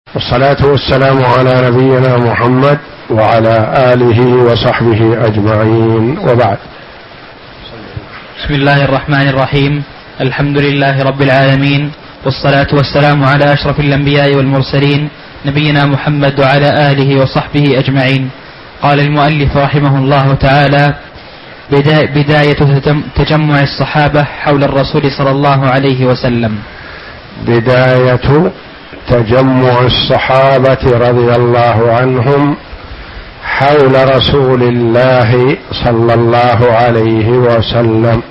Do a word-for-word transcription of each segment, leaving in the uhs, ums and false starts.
والصلاة والسلام على نبينا محمد وعلى آله وصحبه أجمعين، وبعد. بسم الله الرحمن الرحيم. الحمد لله رب العالمين، والصلاة والسلام على أشرف الأنبياء والمرسلين نبينا محمد وعلى آله وصحبه أجمعين. قال المؤلف رحمه الله تعالى: بداية تجمع الصحابة حول الرسول صلى الله عليه وسلم. بداية تجمع الصحابة رضي الله عنهم حول رسول الله صلى الله عليه وسلم.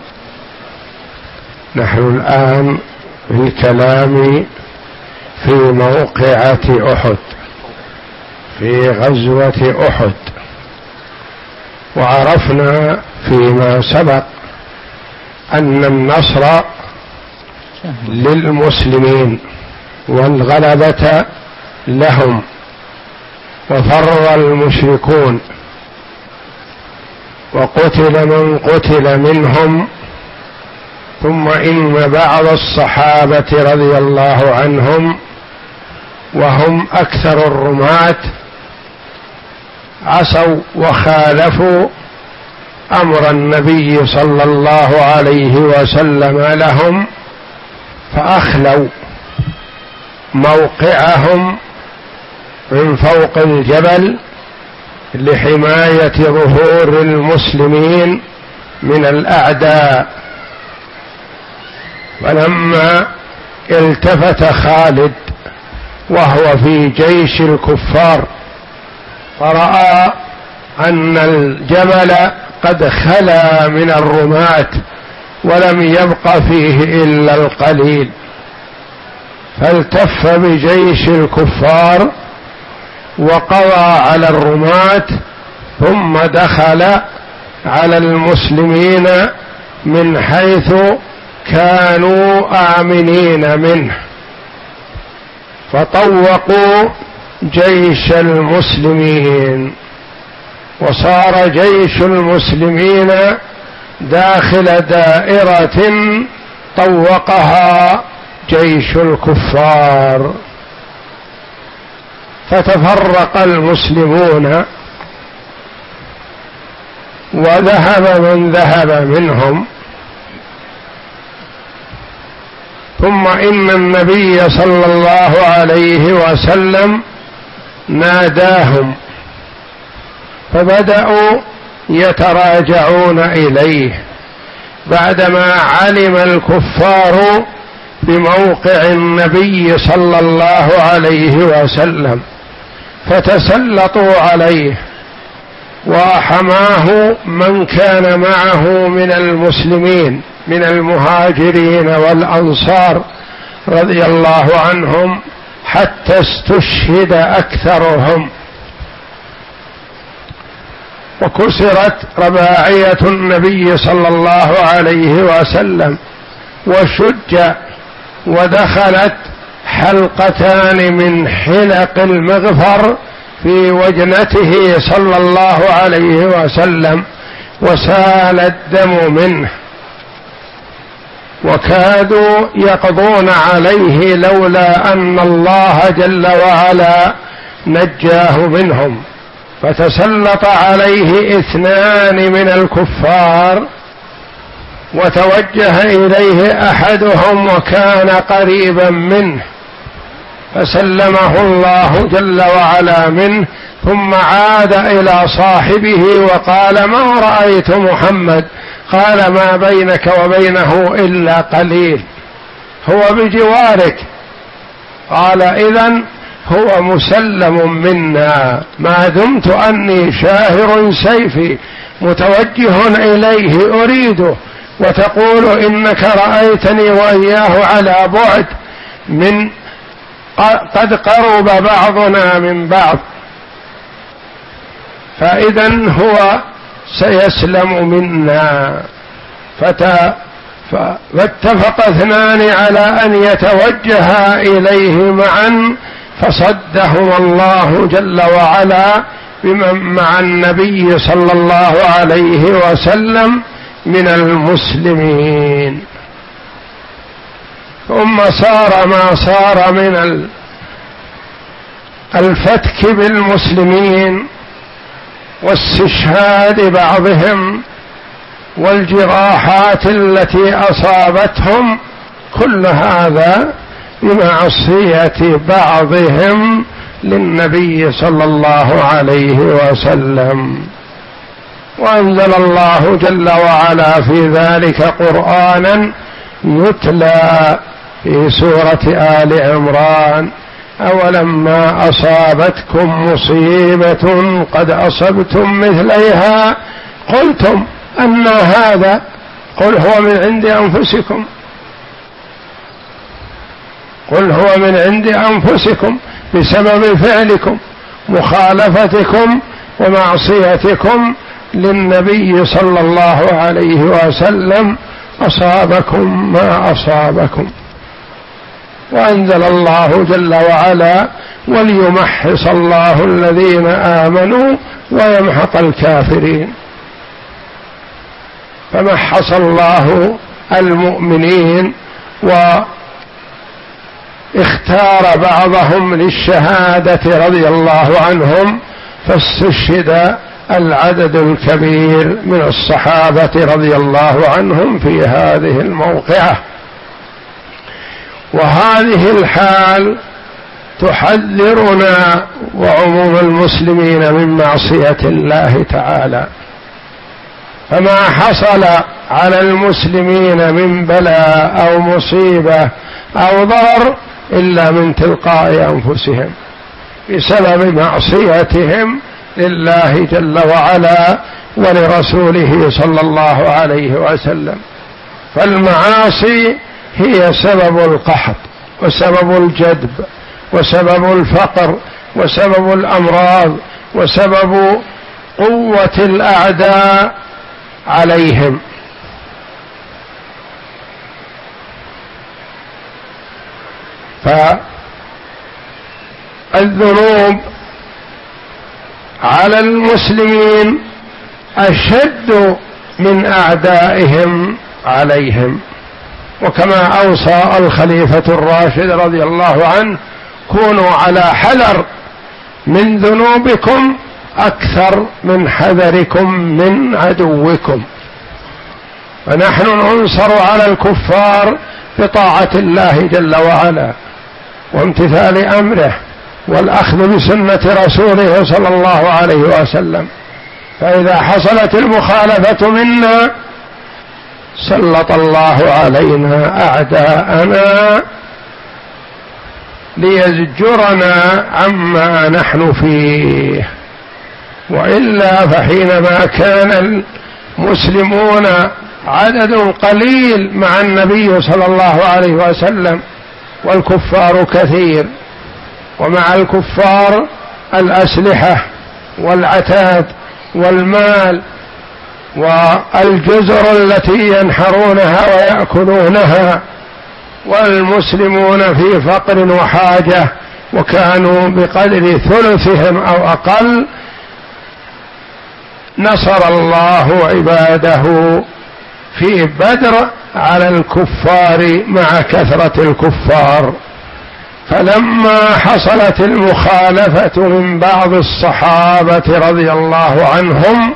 نحن الآن في الكلام في موقعة أحد، في غزوة أحد، وعرفنا فيما سبق أن النصر للمسلمين والغلبة لهم، وفر المشركون وقتل من قتل منهم، ثم إن بعض الصحابة رضي الله عنهم وهم أكثر الرماة عصوا وخالفوا أمر النبي صلى الله عليه وسلم لهم، فأخلوا موقعهم من فوق الجبل لحماية ظهور المسلمين من الأعداء. فلما التفت خالد وهو في جيش الكفار فرأى أن الجبل قد خلا من الرماة ولم يبق فيه إلا القليل، فالتف بجيش الكفار وقضى على الرماة، ثم دخل على المسلمين من حيث كانوا آمنين منه، فطوقوا جيش المسلمين، وصار جيش المسلمين داخل دائرة طوقها جيش الكفار، فتفرق المسلمون وذهب من ذهب منهم. ثم إن النبي صلى الله عليه وسلم ناداهم، فبدأوا يتراجعون إليه بعدما علم الكفار بموقع النبي صلى الله عليه وسلم، فتسلطوا عليه، وحماه من كان معه من المسلمين من المهاجرين والأنصار رضي الله عنهم، حتى استشهد أكثرهم، وكسرت رباعية النبي صلى الله عليه وسلم، وشج، ودخلت حلقتان من حلق المغفر في وجنته صلى الله عليه وسلم، وسال الدم منه، وكادوا يقضون عليه لولا أن الله جل وعلا نجاه منهم. فتسلط عليه اثنان من الكفار، وتوجه إليه أحدهم وكان قريبا منه، فسلمه الله جل وعلا منه، ثم عاد إلى صاحبه وقال: ما رأيت محمد؟ قال: ما بينك وبينه إلا قليل، هو بجوارك. قال: إذن هو مسلم منا، ما دمت أني شاهر سيفي متوجه إليه أريده، وتقول إنك رأيتني وإياه على بعد، من قد قرب بعضنا من بعض، فإذن هو سيسلم منا. فاتفق اثنان على أن يتوجها إليه معا، فصدهم الله جل وعلا بمن مع النبي صلى الله عليه وسلم من المسلمين. ثم صار ما صار من الفتك بالمسلمين واستشهاد بعضهم والجراحات التي أصابتهم، كل هذا بمعصية بعضهم للنبي صلى الله عليه وسلم. وأنزل الله جل وعلا في ذلك قرآنا يتلى في سورة آل عمران: أولما أصابتكم مصيبة قد أصبتم مثليها قلتم أن هذا قل هو من عند أنفسكم قل هو من عند أنفسكم بسبب فعلكم مخالفتكم ومعصيتكم للنبي صلى الله عليه وسلم أصابكم ما أصابكم. وأنزل الله جل وعلا: وليمحص الله الذين آمنوا ويمحق الكافرين. فمحص الله المؤمنين واختار بعضهم للشهادة رضي الله عنهم، فاستشهد العدد الكبير من الصحابة رضي الله عنهم في هذه الموقعة. وهذه الحال تحذرنا وعموم المسلمين من معصية الله تعالى. فما حصل على المسلمين من بلاء أو مصيبة أو ضرر إلا من تلقاء أنفسهم بسبب معصيتهم لله جل وعلا ولرسوله صلى الله عليه وسلم. فالمعاصي هي سبب القحط وسبب الجدب وسبب الفقر وسبب الأمراض وسبب قوة الأعداء عليهم. فالذنوب على المسلمين أشد من أعدائهم عليهم. وكما أوصى الخليفة الراشد رضي الله عنه: كونوا على حذر من ذنوبكم أكثر من حذركم من عدوكم. فنحن ننصر على الكفار بطاعة الله جل وعلا وامتثال أمره والأخذ بسنة رسوله صلى الله عليه وسلم. فإذا حصلت المخالفة منا سلط الله علينا أعداءنا ليزجرنا عما نحن فيه. وإلا فحينما كان المسلمون عدد قليل مع النبي صلى الله عليه وسلم والكفار كثير، ومع الكفار الأسلحة والعتاد والمال والجزر التي ينحرونها ويأكلونها، والمسلمون في فقر وحاجة وكانوا بقدر ثلثهم أو أقل، نصر الله عباده في بدر على الكفار مع كثرة الكفار. فلما حصلت المخالفة من بعض الصحابة رضي الله عنهم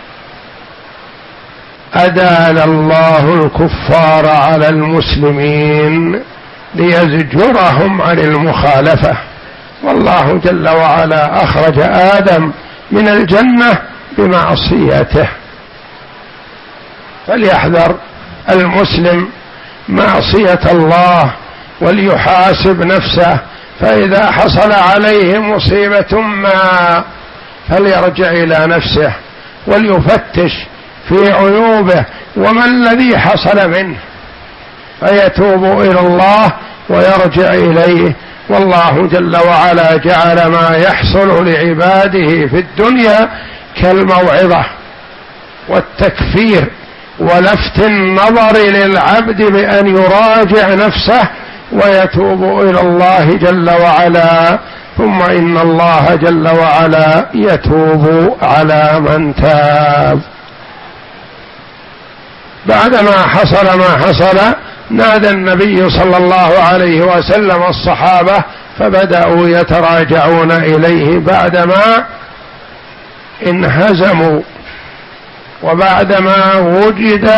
أدال الله الكفار على المسلمين ليزجرهم عن المخالفة. والله جل وعلا أخرج آدم من الجنة بمعصيته. فليحذر المسلم معصية الله وليحاسب نفسه، فإذا حصل عليه مصيبة ما فليرجع إلى نفسه وليفتش في عيوبه وما الذي حصل منه، فيتوب إلى الله ويرجع إليه. والله جل وعلا جعل ما يحصل لعباده في الدنيا كالموعظة والتكفير ولفت النظر للعبد بأن يراجع نفسه ويتوب إلى الله جل وعلا، ثم إن الله جل وعلا يتوب على من تاب. بعدما حصل ما حصل نادى النبي صلى الله عليه وسلم الصحابة فبدأوا يتراجعون إليه بعدما انهزموا وبعدما وجد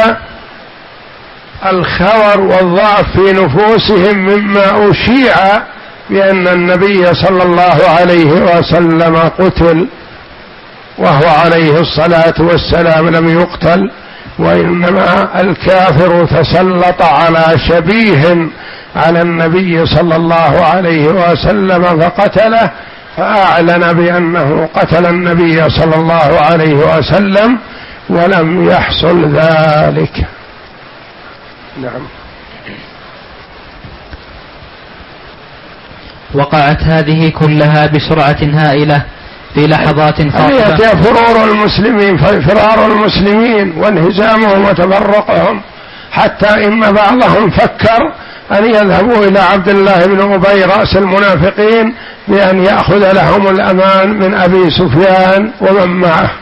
الخور والضعف في نفوسهم مما أشيع بأن النبي صلى الله عليه وسلم قتل وهو عليه الصلاة والسلام لم يقتل، وإنما الكافر تسلط على شبيه على النبي صلى الله عليه وسلم فقتله، فأعلن بأنه قتل النبي صلى الله عليه وسلم ولم يحصل ذلك. نعم. وقعت هذه كلها بسرعة هائلة في لحظات خاطفة. هي فرار المسلمين فرار المسلمين وانهزامهم وتفرقهم، حتى إن بعضهم فكر أن يذهبوا إلى عبد الله بن أبي رأس المنافقين بأن يأخذ لهم الأمان من أبي سفيان ومن معه.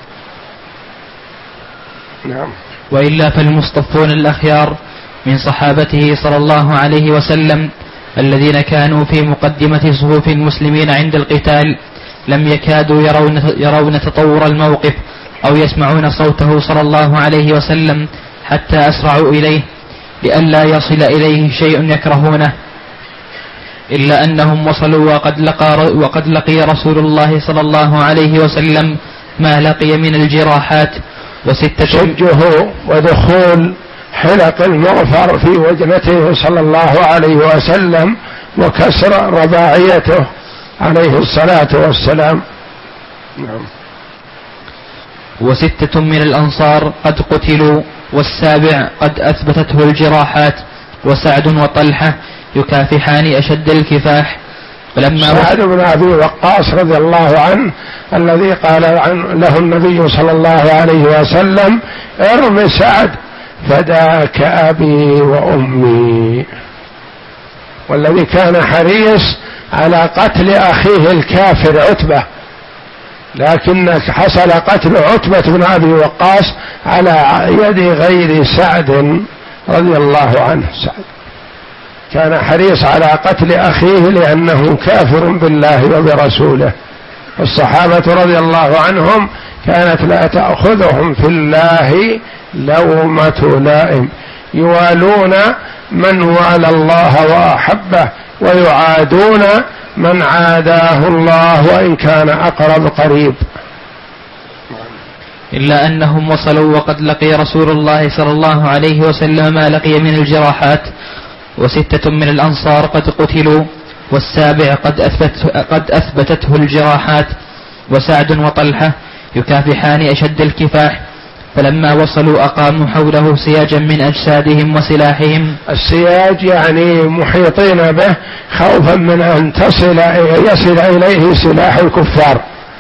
نعم. وإلا فالمصطفون الأخيار من صحابته صلى الله عليه وسلم الذين كانوا في مقدمة صفوف المسلمين عند القتال لم يكادوا يرون, يرون تطور الموقف أو يسمعون صوته صلى الله عليه وسلم حتى أسرعوا إليه لئلا يصل إليه شيء يكرهونه، إلا أنهم وصلوا وقد لقى, وقد لقي رسول الله صلى الله عليه وسلم ما لقي من الجراحات وستة شجه ودخول حلق المغفر في وجنته صلى الله عليه وسلم وكسر رباعيته عليه الصلاة والسلام. نعم. وستة من الأنصار قد قتلوا والسابع قد أثبتته الجراحات، وسعد وطلحة يكافحان أشد الكفاح. فلما سعد بن أبي وقاص رضي الله عنه الذي قال عن له النبي صلى الله عليه وسلم ارم سعد فداك أبي وأمي، والذي كان حريص على قتل أخيه الكافر عتبة، لكن حصل قتل عتبة بن أبي وقاص على يد غير سعد رضي الله عنه. سعد كان حريص على قتل أخيه لأنه كافر بالله وبرسوله، والصحابة رضي الله عنهم كانت لا تأخذهم في الله لومة لائم، يوالون من والى الله وأحبه ويعادون من عاداه الله وإن كان أقرب قريب. إلا أنهم وصلوا وقد لقي رسول الله صلى الله عليه وسلم ما لقي من الجراحات، وستة من الأنصار قد قتلوا والسابع قد, أثبت قد أثبتته الجراحات، وسعد وطلحة يكافحان أشد الكفاح. فلما وصلوا أقاموا حوله سياجا من أجسادهم وسلاحهم. السياج يعني محيطين به خوفا من أن تصل يصل إليه سلاح الكفار.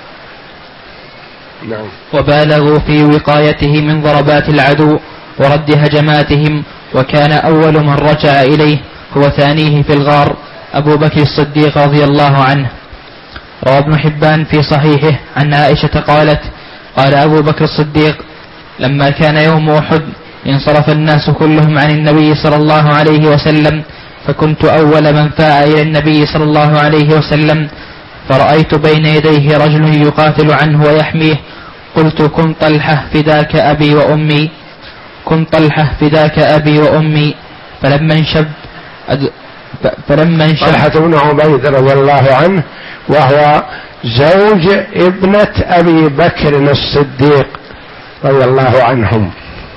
نعم. وبالغوا في وقايته من ضربات العدو ورد هجماتهم، وكان أول من رجع إليه هو ثانيه في الغار أبو بكر الصديق رضي الله عنه. روى ابن حبان في صحيحه عن عائشة قالت قال أبو بكر الصديق لما كان يوم أحد انصرف الناس كلهم عن النبي صلى الله عليه وسلم، فكنت أول من فاء إلى النبي صلى الله عليه وسلم، فرأيت بين يديه رجل يقاتل عنه ويحميه، قلت كن طلحة فداك أبي وأمي، كن طلحة فداك أبي وأمي. فلما انشب أد... فلما انشب طلحة بن عبيد رضي الله عنه وهو زوج ابنة أبي بكر الصديق رضي الله عنهم،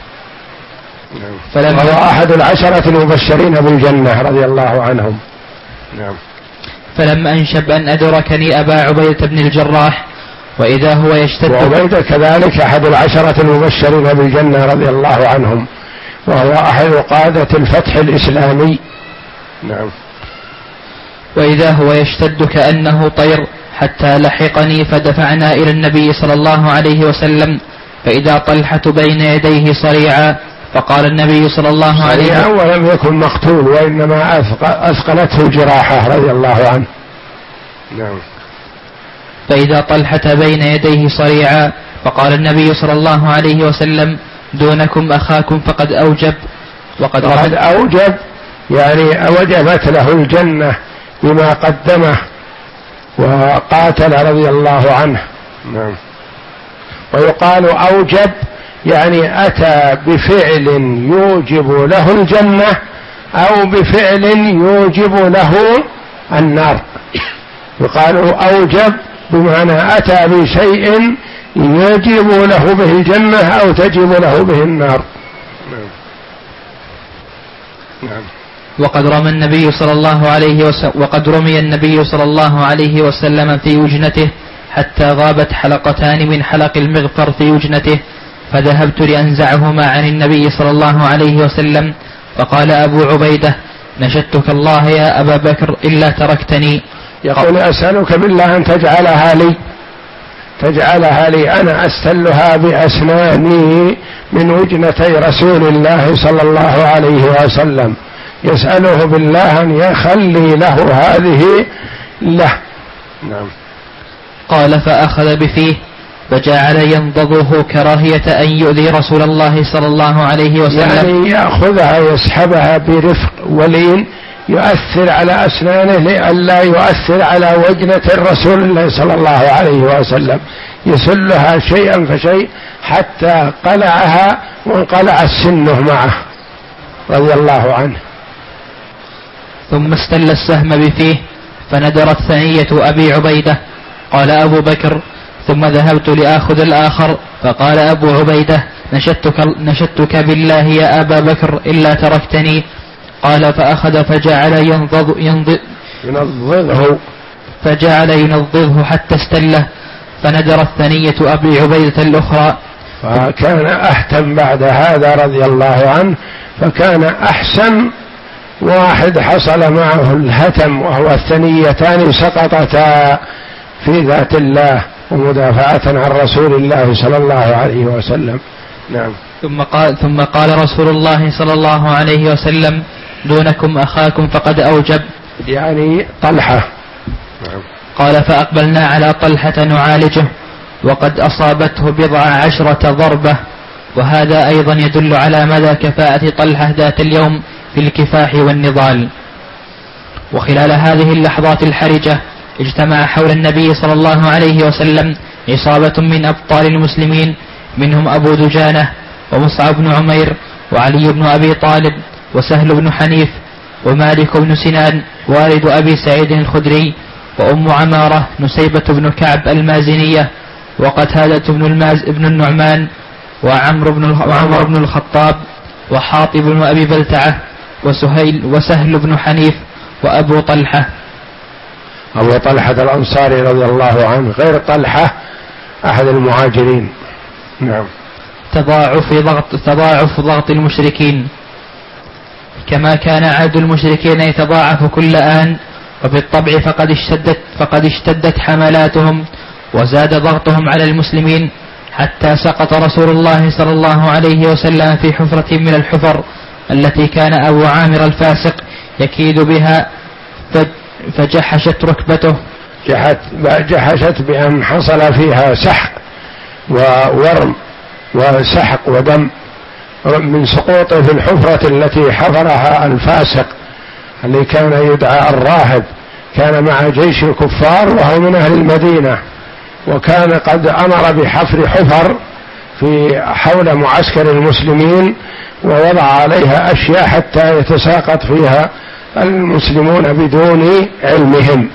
وهو أحد العشرة المبشرين بالجنة رضي الله عنهم. نعم. فلما أنشب أن أدركني أبا عبيدة بن الجراح وإذا هو يشتد، وعبيدة كذلك أحد العشرة المبشرين بالجنة رضي الله عنهم، وهو أحد قادة الفتح الإسلامي. نعم. وإذا هو يشتد كأنه طير حتى لحقني، فدفعنا إلى النبي صلى الله عليه وسلم، فإذا طلحة بين يديه صريعا، فقال النبي صلى الله عليه وسلم ولم يكن مقتول وإنما أثقلته جراحة رضي الله عنه. نعم. فإذا طلحة بين يديه صريعا، فقال النبي صلى الله عليه وسلم دونكم أخاكم فقد أوجب. وقد فقد أوجب يعني وجبت له الجنة بما قدمه وقاتل رضي الله عنه. نعم. ويقال أوجب يعني أتى بفعل يوجب له الجنة أو بفعل يوجب له النار. يقال أوجب بمعنى أتى بشيء يجب له به الجنة أو تجب له به النار. نعم. نعم. وقد رمى النبي صلى الله عليه وسلم وقد رمي النبي صلى الله عليه وسلم في وجنته حتى غابت حلقتان من حلق المغفر في وجنته، فذهبت لأنزعهما عن النبي صلى الله عليه وسلم، فقال أبو عبيدة: نشدتك الله يا أبا بكر إلا تركتني. يقول: أسألك بالله أن تجعلها لي تجعلها لي أنا أستلها بأسناني من وجنتي رسول الله صلى الله عليه وسلم، يسأله بالله أن يخلي له هذه له. نعم. قال: فأخذ بفيه فجعل ينضضه كراهية أن يؤذي رسول الله صلى الله عليه وسلم، يعني يأخذها يسحبها برفق ولين، يؤثر على أسنانه لئلا يؤثر على وجنة الرسول الله صلى الله عليه وسلم، يسلها شيئا فشيء حتى قلعها وانقلع السنه معه رضي الله عنه. ثم استل السهم بفيه فندرت ثنية أبي عبيدة. قال أبو بكر: ثم ذهبت لآخذ الآخر، فقال أبو عبيدة: نشدتك, نشدتك بالله يا أبا بكر إلا تركتني. قال: فأخذ فجعل ينضض ينضض ينضضه فجعل ينضضه حتى استله، فندرت ثنية أبي عبيدة الأخرى. فكان أحتم بعد هذا رضي الله عنه، فكان أحسن واحد حصل معه الهتم، وهو الثنيتان سقطتا في ذات الله ومدافعة عن رسول الله صلى الله عليه وسلم. نعم. ثم قال, ثم قال رسول الله صلى الله عليه وسلم: دونكم أخاكم فقد أوجب، يعني طلحة. نعم. قال: فأقبلنا على طلحة نعالجه، وقد أصابته بضع عشرة ضربة. وهذا أيضا يدل على مدى كفاءة طلحة ذات اليوم في الكفاح والنضال. وخلال هذه اللحظات الحرجة اجتمع حول النبي صلى الله عليه وسلم عصابة من أبطال المسلمين، منهم أبو دجانة ومصعب بن عمير وعلي بن أبي طالب وسهل بن حنيف ومالك بن سنان والد أبي سعيد الخدري وأم عمارة نسيبة بن كعب المازنية وقتادة بن الماز بن النعمان وعمر بن وعمر بن الخطاب وحاطب بن أبي بلتعة وسهيل وسهل بن حنيف وأبو طلحة. أبو طلحة الأنصاري رضي الله عنه غير طلحة أحد المهاجرين. نعم. تضاعف ضغط تضاعف ضغط المشركين، كما كان عهد المشركين يتضاعف كل آن، وبالطبع فقد اشتدت فقد اشتدت حملاتهم وزاد ضغطهم على المسلمين، حتى سقط رسول الله صلى الله عليه وسلم في حفرة من الحفر التي كان أبو عامر الفاسق يكيد بها، فجحشت ركبته. جحشت بأن حصل فيها سحق وورم وسحق ودم من سقوطه في الحفرة التي حفرها الفاسق اللي كان يدعى الراهب، كان مع جيش الكفار وهو من أهل المدينة، وكان قد أمر بحفر حفر في حول معسكر المسلمين ووضع عليها أشياء حتى يتساقط فيها المسلمون بدون علمهم.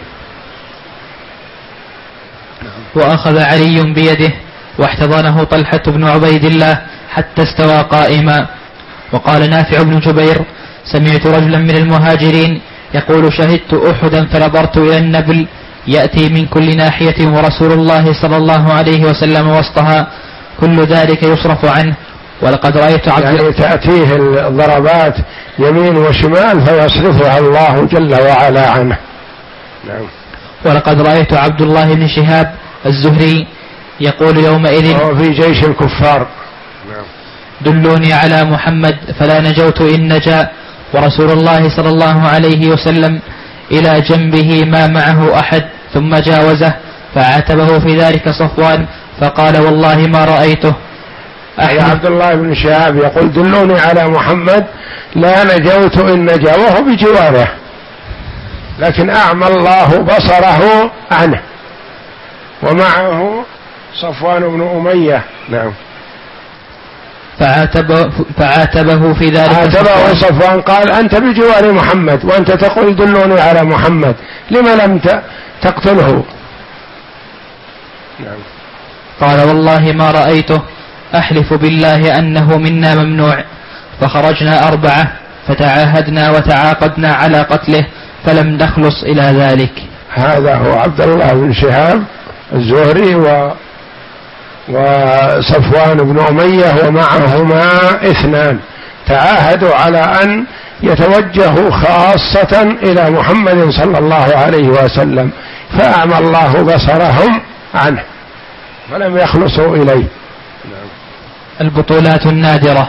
وأخذ علي بيده واحتضنه طلحة بن عبيد الله حتى استوى قائما. وقال نافع بن جبير: سمعت رجلا من المهاجرين يقول: شهدت أحدا فنظرت إلى النبل يأتي من كل ناحية ورسول الله صلى الله عليه وسلم وسطها، كل ذلك يصرف عنه. ولقد رأيت عبد يعني تأتيه الضربات يمين وشمال فيصرفها الله جل وعلا عنه. نعم. ولقد رأيت عبد الله بن شهاب الزهري يقول يومئذ في جيش الكفار: دلوني على محمد فلا نجوت إن نجا. ورسول الله صلى الله عليه وسلم إلى جنبه ما معه أحد، ثم جاوزه فعاتبه في ذلك صفوان فقال: والله ما رأيته. أي عبد الله بن شهاب يقول: دلوني على محمد لا نجوت إن نجا، وهو بجواره لكن أعمى الله بصره عنه. ومعه صفوان بن أمية. نعم. فعاتبه, فعاتبه في ذلك. عاتبه صفوان قال أنت بجوار محمد وأنت تقول دلوني على محمد، لما لم تقتله؟ نعم. قال والله ما رأيته، أحلف بالله أنه منا ممنوع. فخرجنا أربعة فتعاهدنا وتعاقدنا على قتله فلم نخلص إلى ذلك. هذا هو عبد الله بن شهاب الزهري و وصفوان بن أمية ومعهما اثنان تعاهدوا على أن يتوجهوا خاصة إلى محمد صلى الله عليه وسلم، فأعمى الله بصرهم عنه فلم يخلصوا إليه. البطولات النادرة.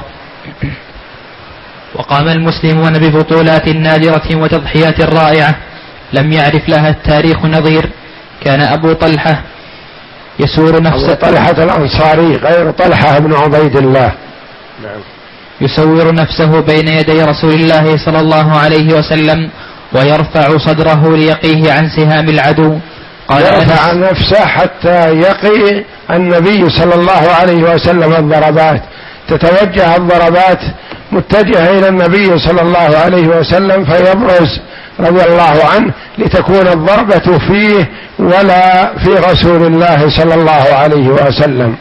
وقام المسلمون ببطولات نادرة وتضحيات رائعة لم يعرف لها التاريخ نظير. كان أبو طلحة يسور نفسه، أبو طلحة الأنصاري غير طلحة بن عبيد الله، نعم، يسور نفسه بين يدي رسول الله صلى الله عليه وسلم ويرفع صدره ليقيه عن سهام العدو. قال يرفع نفسه حتى يقي النبي صلى الله عليه وسلم الضربات، تتوجه الضربات متجهة إلى النبي صلى الله عليه وسلم فيبرز رضي الله عنه لتكون الضربة فيه ولا في رسول الله صلى الله عليه وسلم.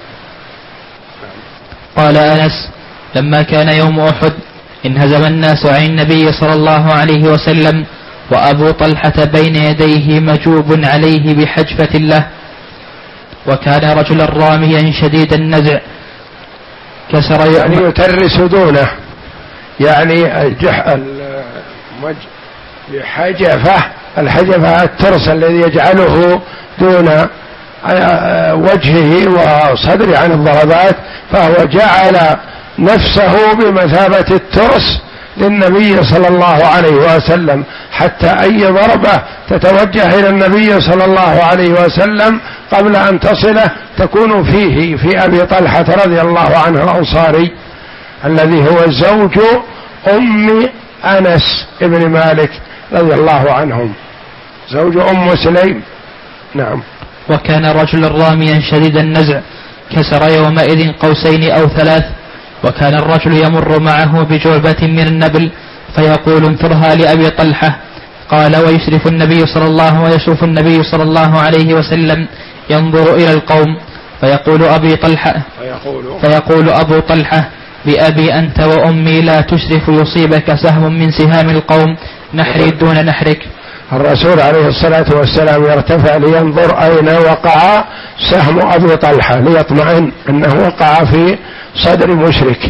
قال أنس لما كان يوم أحد انهزم الناس عن النبي صلى الله عليه وسلم وأبو طلحة بين يديه مجوب عليه بحجفة له، وكان رجلا راميا شديد النزع كسر يعني يترس دونه، يعني الحجفة الحجفة الترس الذي يجعله دون وجهه وصدره عن الضربات، فهو جعل نفسه بمثابة الترس للنبي صلى الله عليه وسلم حتى أي ضربة تتوجه إلى النبي صلى الله عليه وسلم قبل أن تصله تكون فيه في أبي طلحة رضي الله عنه الأنصاري الذي هو زوج أم أنس ابن مالك رضي الله عنهم، زوج أم سليم. نعم. وكان رجلا راميا شديد النزع كسر يومئذ قوسين أو ثلاث، وكان الرجل يمر معه بجعبة من النبل فيقول انفرها لأبي طلحة. قال ويشرف النبي صلى الله ويشوف النبي صلى الله عليه وسلم ينظر إلى القوم فيقول أبي طلحة فيقول, فيقول أبو طلحة بأبي أنت وأمي لا تشرف يصيبك سهم من سهام القوم نحري دون نحرك. الرسول عليه الصلاة والسلام يرتفع لينظر أين وقع سهم أبي طلحة ليطمئن أنه وقع في صدر مشرك،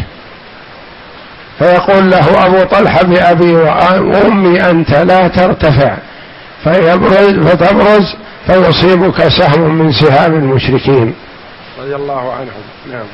فيقول له أبو طلحة بأبي وأمي أنت لا ترتفع فيبرز فتبرز فيصيبك سهم من سهام المشركين رضي الله عنهم. نعم.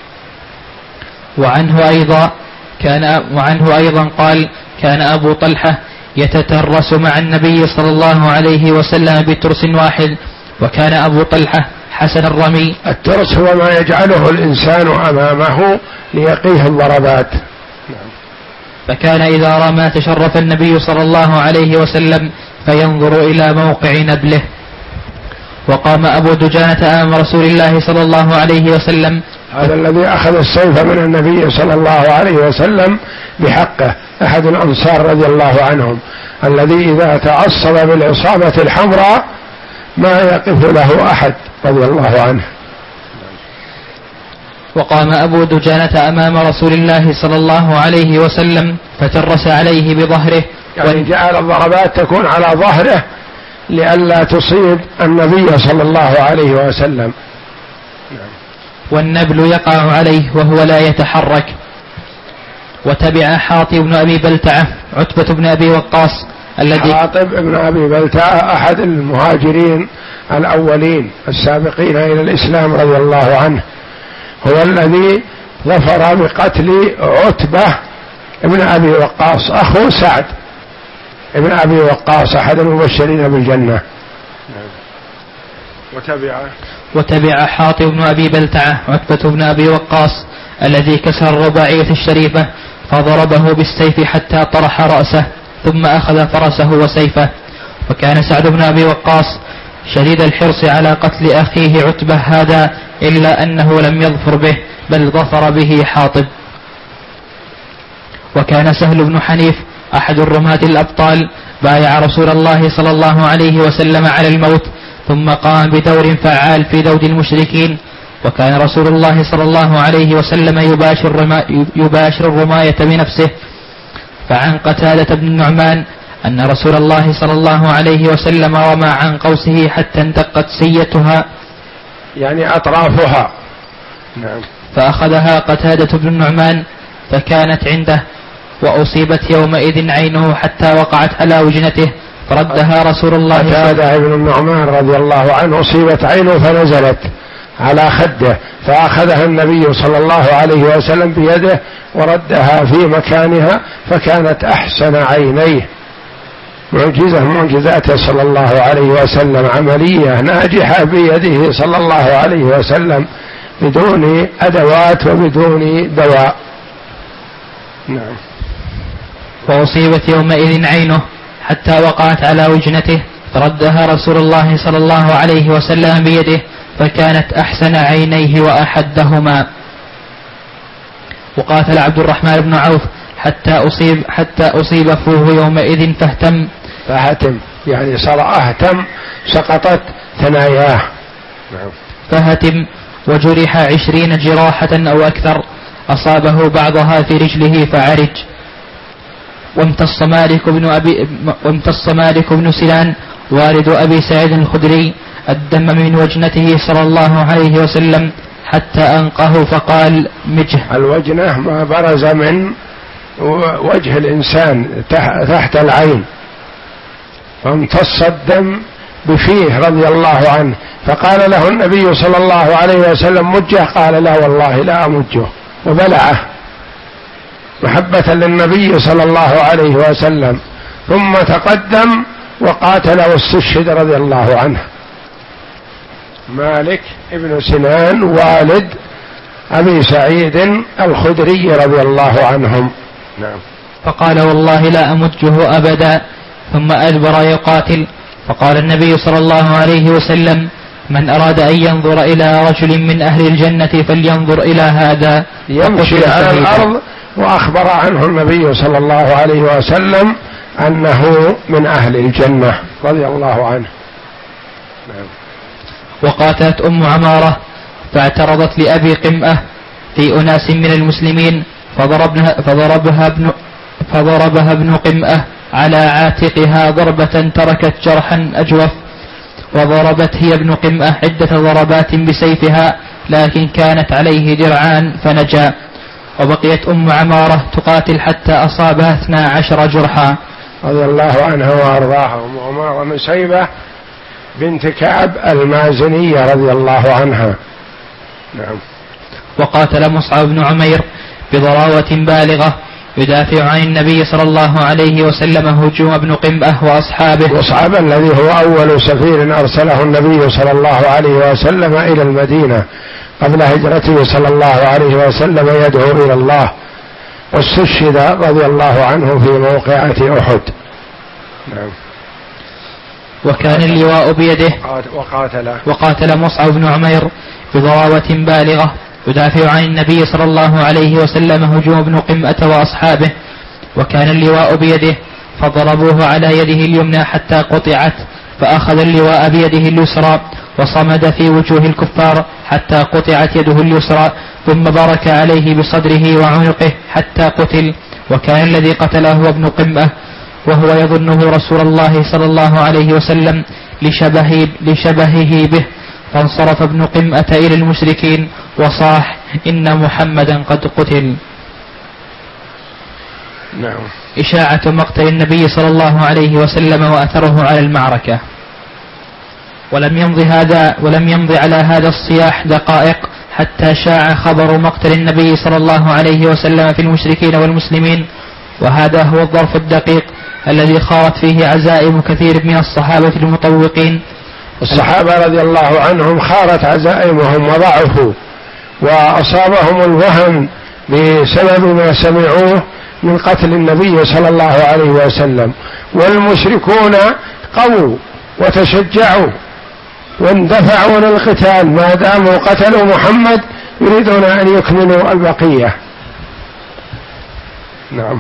وعنه أيضا كان وعنه أيضا قال كان أبو طلحة يتترس مع النبي صلى الله عليه وسلم بترس واحد، وكان أبو طلحة حسن الرمي. الترس هو ما يجعله الإنسان أمامه ليقيه الضربات. فكان إذا رمى تشرف النبي صلى الله عليه وسلم فينظر إلى موقع نبله. وقام أبو دجانة أمام رسول الله صلى الله عليه وسلم، هذا الذي أخذ السيف من النبي صلى الله عليه وسلم بحقه، أحد الأنصار رضي الله عنهم الذي إذا تعصب بالعصابة الحمراء ما يقف له أحد رضي الله عنه. وقام أبو دجانة أمام رسول الله صلى الله عليه وسلم فترس عليه بظهره، يعني جعل الضربات تكون على ظهره لئلا تصيب النبي صلى الله عليه وسلم، والنبل يقع عليه وهو لا يتحرك. وتبع حاطب بن أبي بلتعة عتبة بن أبي وقاص الذي حاطب بن أبي بلتعة أحد المهاجرين الأولين السابقين إلى الإسلام رضي الله عنه، هو الذي ظفر بقتل عتبة ابن أبي وقاص أخو سعد ابن أبي وقاص أحد المبشرين بالجنة. وتبع وتبع حاطب بن أبي بلتعة عتبة بن أبي وقاص الذي كسر الرباعية الشريفة فضربه بالسيف حتى طرح رأسه، ثم أخذ فرسه وسيفه وكان سعد بن أبي وقاص شديد الحرص على قتل أخيه عتبة هذا، إلا أنه لم يظفر به بل ظفر به حاطب. وكان سهل بن حنيف أحد الرماة الأبطال بايع رسول الله صلى الله عليه وسلم على الموت، ثم قام بدور فعال في ذود المشركين. وكان رسول الله صلى الله عليه وسلم يباشر, يباشر الرماية بنفسه. فعن قتادة بن النعمان أن رسول الله صلى الله عليه وسلم رمى عن قوسه حتى انتقت سيتها، يعني أطرافها. نعم. فأخذها قتادة بن النعمان فكانت عنده، وأصيبت يومئذ عينه حتى وقعت على وجنته فردها رسول الله. قتادة بن النعمان رضي الله عنه أصيبت عينه فنزلت على خده، فأخذها النبي صلى الله عليه وسلم بيده وردها في مكانها فكانت أحسن عينيه. معجزة معجزاته صلى الله عليه وسلم، عملية ناجحة بيده صلى الله عليه وسلم بدون أدوات وبدون دواء. نعم. وأصيبت يومئذ عينه حتى وقعت على وجنته فردها رسول الله صلى الله عليه وسلم بيده فكانت أحسن عينيه وأحدهما. وقاتل عبد الرحمن بن عوف حتى أصيب حتى أصيب فوه يومئذ فاهتم فهتم يعني صار أهتم، سقطت ثناياه. فهتم وجرح عشرين جراحة أو أكثر، أصابه بعضها في رجله فعرج. وامتص مالك بن أبي وامتص مالك بن سنان والد أبي سعيد الخدري الدم من وجنته صلى الله عليه وسلم حتى أنقه فقال مجه. الوجنة ما برز من وجه الإنسان تحت العين، فامتص الدم بفيه رضي الله عنه، فقال له النبي صلى الله عليه وسلم مجه، قال لا والله لا أمجه، وبلعه محبة للنبي صلى الله عليه وسلم. ثم تقدم وقاتل واستشهد رضي الله عنه. مالك ابن سنان والد أبي سعيد الخدري رضي الله عنهم. نعم. فقال والله لا أمجه أبدا، ثم أدبر يقاتل. فقال النبي صلى الله عليه وسلم من أراد أن ينظر إلى رجل من أهل الجنة فلينظر إلى هذا يمشي على الأرض. وأخبر عنه النبي صلى الله عليه وسلم أنه من أهل الجنة رضي الله عنه. نعم. وقاتلت أم عمارة فاعترضت لأبي قمأة في أناس من المسلمين فضربها, فضربها, ابن فضربها ابن قمأة على عاتقها ضربة تركت جرحا أجوف، وضربت هي ابن قمأة عدة ضربات بسيفها لكن كانت عليه درعان فنجا. وبقيت أم عمارة تقاتل حتى أصابها اثنا عشر جرحا رضي الله عنها وأرضاها. أم عمارة نسيبة بنت كعب المازنية رضي الله عنها. نعم. وقاتل مصعب بن عمير بضراوة بالغة يدافع عن النبي صلى الله عليه وسلم هجوم ابن قمأة وأصحابه. مصعب الذي هو أول سفير أرسله النبي صلى الله عليه وسلم إلى المدينة قبل هجرته صلى الله عليه وسلم يدعو إلى الله، واستشهد رضي الله عنه في موقعة أحد. نعم. وكان اللواء بيده. وقاتل وقاتل مصعب بن عمير بضراوة بالغة يدافع عن النبي صلى الله عليه وسلم هجوم ابن قمأة وأصحابه. وكان اللواء بيده فضربوه على يده اليمنى حتى قطعت، فأخذ اللواء بيده اليسرى وصمد في وجوه الكفار حتى قطعت يده اليسرى، ثم بارك عليه بصدره وعنقه حتى قتل. وكان الذي قتله ابن قمأة وهو يظنه رسول الله صلى الله عليه وسلم لشبه لشبهه به، فانصرف ابن قمأة إلى المشركين وصاح إن محمدا قد قتل. نعم. إشاعة مقتل النبي صلى الله عليه وسلم وأثره على المعركة. ولم يمض هذا ولم يمض على هذا الصياح دقائق حتى شاع خبر مقتل النبي صلى الله عليه وسلم في المشركين والمسلمين، وهذا هو الظرف الدقيق الذي خارت فيه عزائم كثير من الصحابة المطوقين. الصحابة رضي الله عنهم خارت عزائمهم وضعفوا وأصابهم الوهن بسبب ما سمعوه من قتل النبي صلى الله عليه وسلم، والمشركون قووا وتشجعوا واندفعوا للقتال، ما داموا قتلوا محمد يريدون أن يكملوا البقية. نعم.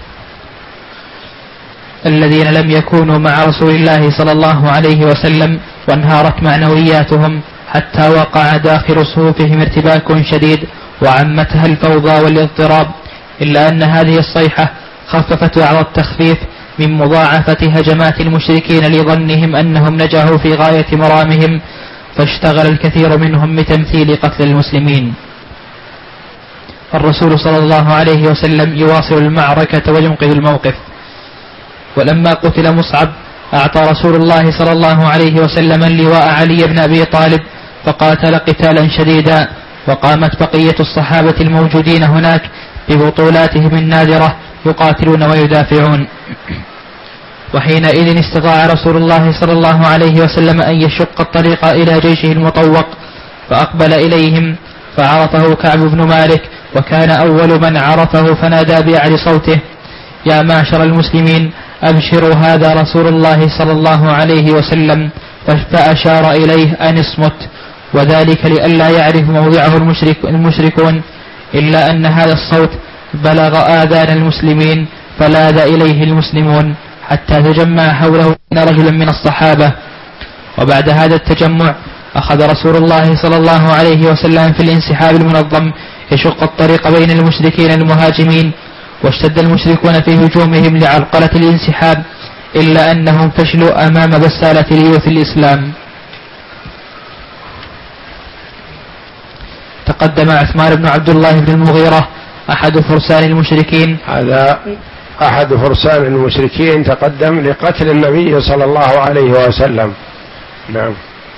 الذين لم يكونوا مع رسول الله صلى الله عليه وسلم وانهارت معنوياتهم حتى وقع داخل صفوفهم ارتباك شديد وعمتها الفوضى والاضطراب، إلا أن هذه الصيحة خففت بعض التخفيف من مضاعفة هجمات المشركين لظنهم أنهم نجحوا في غاية مرامهم، فاشتغل الكثير منهم بتمثيل قتل المسلمين. الرسول صلى الله عليه وسلم يواصل المعركة وينقذ الموقف. ولما قتل مصعب أعطى رسول الله صلى الله عليه وسلم اللواء علي بن أبي طالب فقاتل قتالا شديدا، وقامت بقية الصحابة الموجودين هناك ببطولاتهم النادرة يقاتلون ويدافعون. وحينئذ استطاع رسول الله صلى الله عليه وسلم أن يشق الطريق إلى جيشه المطوق، فأقبل إليهم فعرفه كعب بن مالك، وكان أول من عرفه فنادى بأعلى صوته: يا معشر المسلمين أبشروا، هذا رسول الله صلى الله عليه وسلم. فأشار إليه أن اصمت، وذلك لئلا يعرف موضعه المشرك المشركون، إلا أن هذا الصوت بلغ آذان المسلمين فلاذ إليه المسلمون حتى تجمع حوله رجل من الصحابة. وبعد هذا التجمع أخذ رسول الله صلى الله عليه وسلم في الانسحاب المنظم يشق الطريق بين المشركين المهاجمين، واشتد المشركون في هجومهم لعرقلة الانسحاب، إلا أنهم فشلوا أمام بسالة ليوث الإسلام. تقدم عثمان بن عبد الله بن المغيرة أحد فرسان المشركين، هذا أحد فرسان المشركين تقدم لقتل النبي صلى الله عليه وسلم. نعم.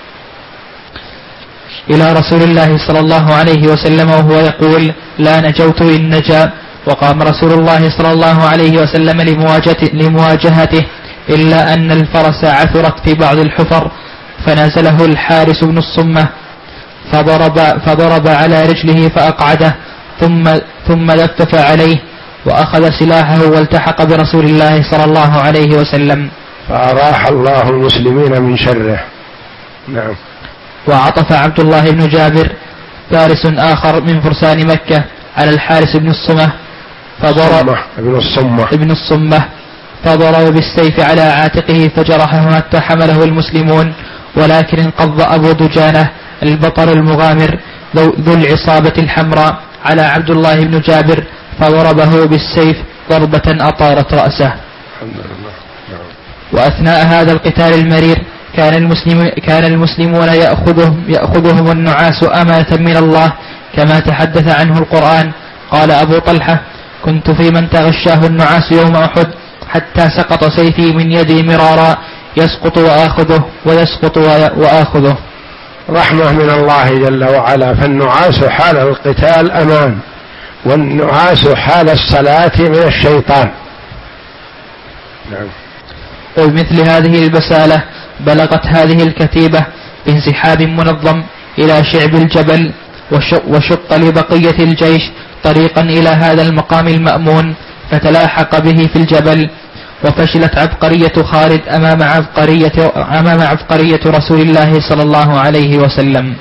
إلى رسول الله صلى الله عليه وسلم وهو يقول: لا نجوت إن نجا. وقام رسول الله صلى الله عليه وسلم لمواجهته، إلا أن الفرس عثرت في بعض الحفر، فنزله الحارس بن الصمة فضرب, فضرب على رجله فأقعده، ثم, ثم لفف عليه وأخذ سلاحه والتحق برسول الله صلى الله عليه وسلم، فأراح الله المسلمين من شره. نعم. وعطف عبد الله بن جابر فارس آخر من فرسان مكة على الحارس بن الصمة فضرب ابن الصمة ابن الصمة فضرب بالسيف على عاتقه فجرحه حتى حمله المسلمون، ولكن انقض أبو دجانة البطل المغامر ذو العصابة الحمراء على عبد الله بن جابر فضربه بالسيف ضربة أطارت رأسه. الحمد لله. وأثناء هذا القتال المرير كان المسلم كان المسلمون يأخذهم, يأخذهم النعاس أمانة من الله كما تحدث عنه القرآن. قال أبو طلحة: كنت في من تغشاه النعاس يوم أحد حتى سقط سيفي من يدي مرارا، يسقط وآخذه ويسقط وآخذه. رحمة من الله جل وعلا، فالنعاس حال القتال أمان، والنعاس حال الصلاة من الشيطان. نعم. وبمثل هذه البسالة بلغت هذه الكتيبة بانسحاب منظم إلى شعب الجبل، وشق لبقية الجيش طريقا إلى هذا المقام المأمون، فتلاحق به في الجبل. وفشلت عبقرية خالد أمام عبقرية, أمام عبقرية رسول الله صلى الله عليه وسلم.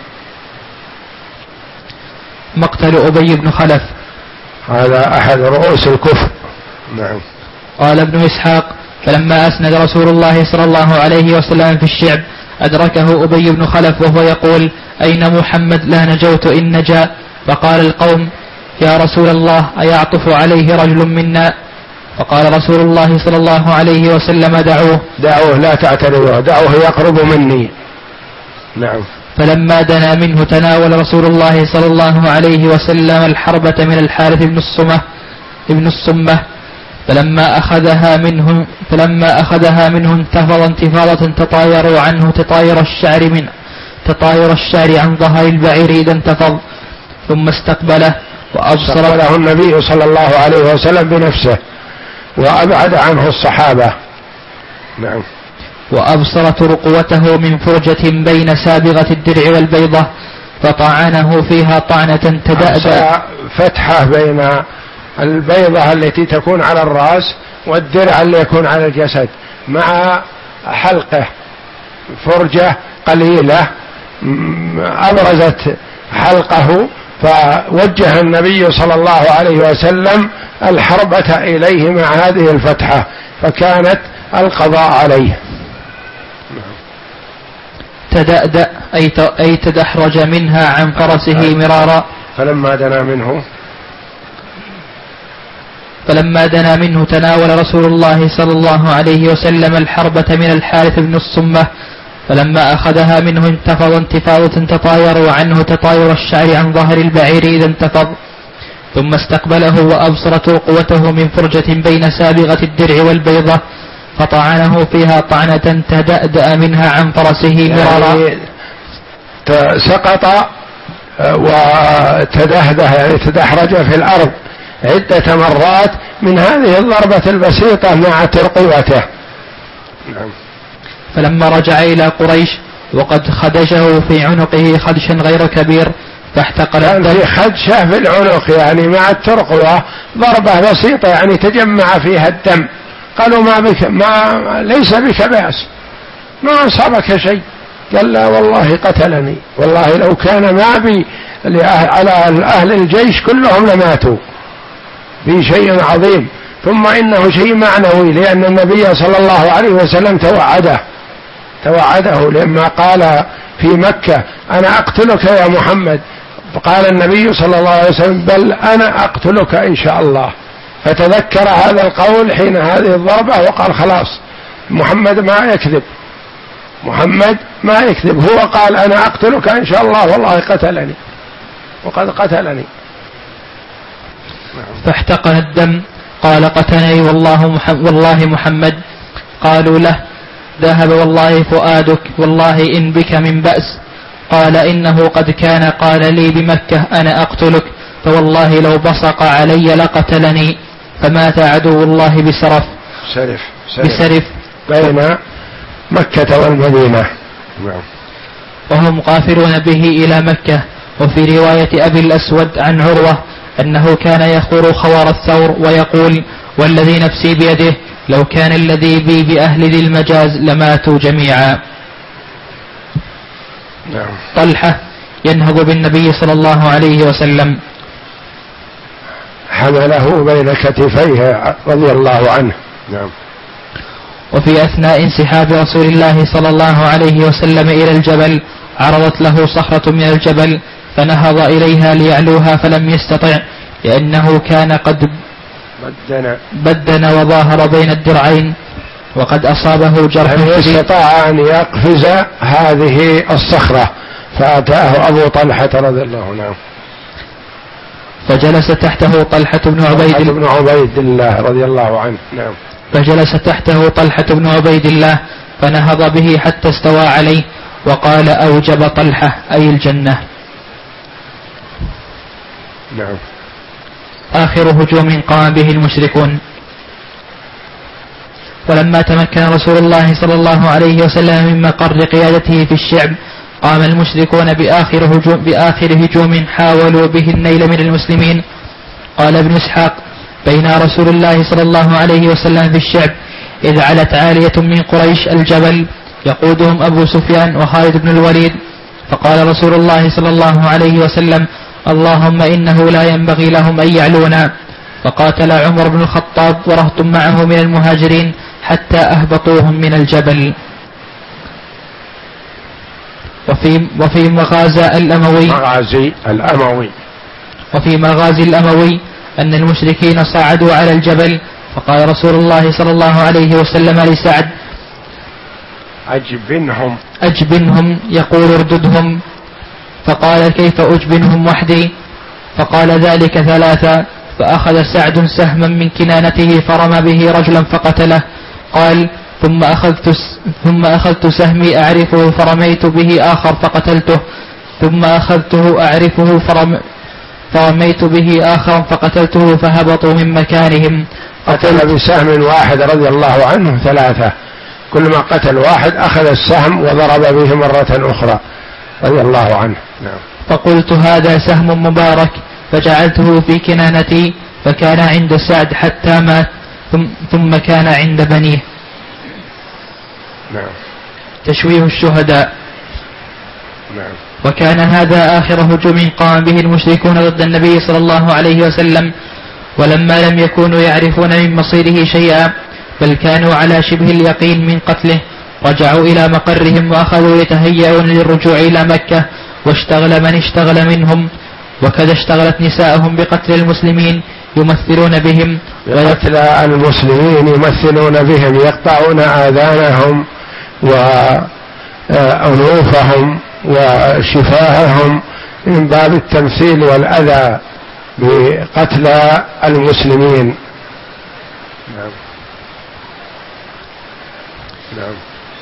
مقتل أبي بن خلف، هذا أحد رؤوس الكفر. نعم. قال ابن إسحاق: فلما أسند رسول الله صلى الله عليه وسلم في الشعب أدركه أبي بن خلف وهو يقول: أين محمد؟ لا نجوت إن نجا. فقال القوم: يا رسول الله أيعطف عليه رجل منا؟ فقال رسول الله صلى الله عليه وسلم: دعوه دعوه لا تعترضوه، دعوه يقرب مني. نعم. فلما دنا منه تناول رسول الله صلى الله عليه وسلم الحربة من الحارث بن الصمة ابن الصمة فلما أخذها منه فلما أخذها منه انتفض انتفاضة تطايروا عنه تطاير الشعر من تطاير الشعر عن ظهر البعير إذا انتفض، ثم استقبله وأبصر استقبله النبي صلى الله عليه وسلم بنفسه وأبعد عنه الصحابة. نعم. وأبصرت رقوته من فرجة بين سابغة الدرع والبيضة فطعنه فيها طعنة تدأدأ، فتحة بين البيضة التي تكون على الرأس والدرع اللي يكون على الجسد، مع حلقه فرجة قليلة أبرزت حلقه، فوجه النبي صلى الله عليه وسلم الحربة إليه مع هذه الفتحة، فكانت القضاء عليه. تدأدأ أي تدحرج منها عن فرسه مرارا. فلما دنا منه فلما دنا منه تناول رسول الله صلى الله عليه وسلم الحربة من الحارث بن الصمة، فلما أخذها منه انتفض انتفاضة تطاير عنه تطاير الشعر عن ظهر البعير إذا انتفض، ثم استقبله وأبصر ترقوته من فرجة بين سابغة الدرع والبيضة، فطعنه فيها طعنة تدأدأ منها عن فرسه مرارا. يعني سقط وتدهده، يعني تدحرج في الأرض عدة مرات من هذه الضربة البسيطة مع ترقوته. نعم. فلما رجع إلى قريش وقد خدشه في عنقه خدشا غير كبير فاحتقر الدم. كان في خدشة في العنق يعني مع الترقوة ضربة بسيطة يعني تجمع فيها الدم، قالوا ما بك، ما ليس بك بأس، ما أصابك شيء. قال لا والله قتلني، والله لو كان ما بي على أهل الجيش كلهم لماتوا، في شيء عظيم. ثم إنه شيء معنوي، لأن النبي صلى الله عليه وسلم توعده توعده لما قال في مكة أنا أقتلك يا محمد، فقال النبي صلى الله عليه وسلم بل أنا أقتلك إن شاء الله، فتذكر هذا القول حين هذه الضربة وقال خلاص محمد ما يكذب، محمد ما يكذب، هو قال أنا أقتلك إن شاء الله والله قتلني وقد قتلني. فاحتقن الدم. قال قتلني والله محمد, والله محمد. قالوا له ذهب والله فؤادك، والله إن بك من بأس. قال إنه قد كان قال لي بمكة أنا أقتلك، فوالله لو بصق علي لقتلني. فمات عدو الله بسرف سرف سرف بسرف بين مكة والمدينة، وهم قافلون به إلى مكة. وفي رواية أبي الأسود عن عروة أنه كان يخور خوار الثور ويقول والذي نفسي بيده لو كان الذي بي بأهل ذي المجاز لماتوا جميعا. طلحة ينهض بالنبي صلى الله عليه وسلم، حمله بين كتفيه رضي الله عنه. نعم. وفي أثناء انسحاب رسول الله صلى الله عليه وسلم إلى الجبل عرضت له صخرة من الجبل فنهض إليها ليعلوها فلم يستطع، لأنه كان قد بدن, بدن وظاهر بين الدرعين وقد أصابه جرح شديد. استطاع أن يقفز هذه الصخرة فأتاه أبو طلحة رضي الله عنه، فجلس تحته طلحة بن عبيد بن عبيد الله رضي الله عنه. نعم. فجلس تحته طلحة بن عبيد الله فنهض به حتى استوى عليه وقال أوجب طلحة أي الجنة. نعم. آخر هجوم قام به المشركون. ولما تمكن رسول الله صلى الله عليه وسلم من مقر قيادته في الشعب قام المشركون بآخر هجوم, بآخر هجوم حاولوا به النيل من المسلمين. قال ابن إسحاق بين رسول الله صلى الله عليه وسلم في الشعب إذ علت عالية من قريش الجبل يقودهم أبو سفيان وخالد بن الوليد، فقال رسول الله صلى الله عليه وسلم اللهم إنه لا ينبغي لهم أن يعلونا، فقاتل عمر بن الخطاب ورهط معه من المهاجرين حتى أهبطوهم من الجبل. وفي وفي مغازى الأموي مغازي الأموي وفي مغازي الأموي أن المشركين صعدوا على الجبل، فقال رسول الله صلى الله عليه وسلم لسعد أجبنهم أجبنهم يقول ارددهم، فقال كيف أجبنهم وحدي؟ فقال ذلك ثلاثة، فأخذ سعد سهما من كنانته فرمى به رجلا فقتله. قال ثم أخذت, ثم أخذت سهمي أعرفه فرميت به آخر فقتلته، ثم أخذته أعرفه فرم فرميت به آخر فقتلته فهبطوا من مكانهم. قتل بسهم واحد رضي الله عنه ثلاثة، كل ما قتل واحد أخذ السهم وضرب به مرة أخرى رضي الله عنه. نعم. فقلت هذا سهم مبارك، فجعلته في كنانتي فكان عند سعد حتى مات، ثم كان عند بنيه. نعم. تشويه الشهداء. نعم. وكان هذا آخر هجوم قام به المشركون ضد النبي صلى الله عليه وسلم، ولما لم يكونوا يعرفون من مصيره شيئا بل كانوا على شبه اليقين من قتله، رجعوا إلى مقرهم وأخذوا يتهيئون للرجوع إلى مكة، واشتغل من اشتغل منهم، وكذا اشتغلت نساءهم بقتل المسلمين يمثلون بهم وقتل المسلمين يمثلون بهم، يقطعون آذانهم وأنوفهم وشفاههم من باب التمثيل والأذى بقتل المسلمين. نعم. نعم.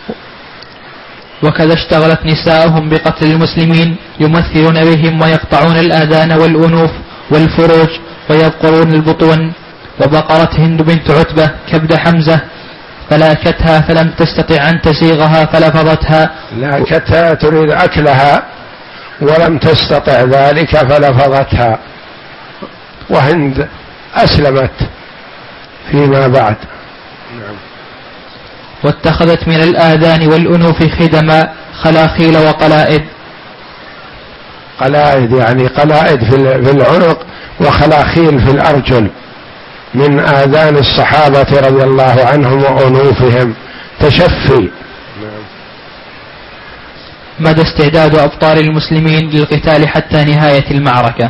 وكذا اشتغلت نساءهم بقتل المسلمين يمثلون بهم ويقطعون الآذان والأنوف والفروج ويبقرون البطون. وبقرت هند بنت عتبة كبد حمزة فلاكتها فلم تستطع أن تسيغها فلفظتها. لاكتها تريد أكلها ولم تستطع ذلك فلفظتها، وهند أسلمت فيما بعد. نعم. واتخذت من الآذان والأنوف خدما خلاخيل وقلائد. قلائد يعني قلائد في العنق وخلاخيل في الأرجل من آذان الصحابة رضي الله عنهم وأنوفهم، تشفي. مدى استعداد أبطال المسلمين للقتال حتى نهاية المعركة.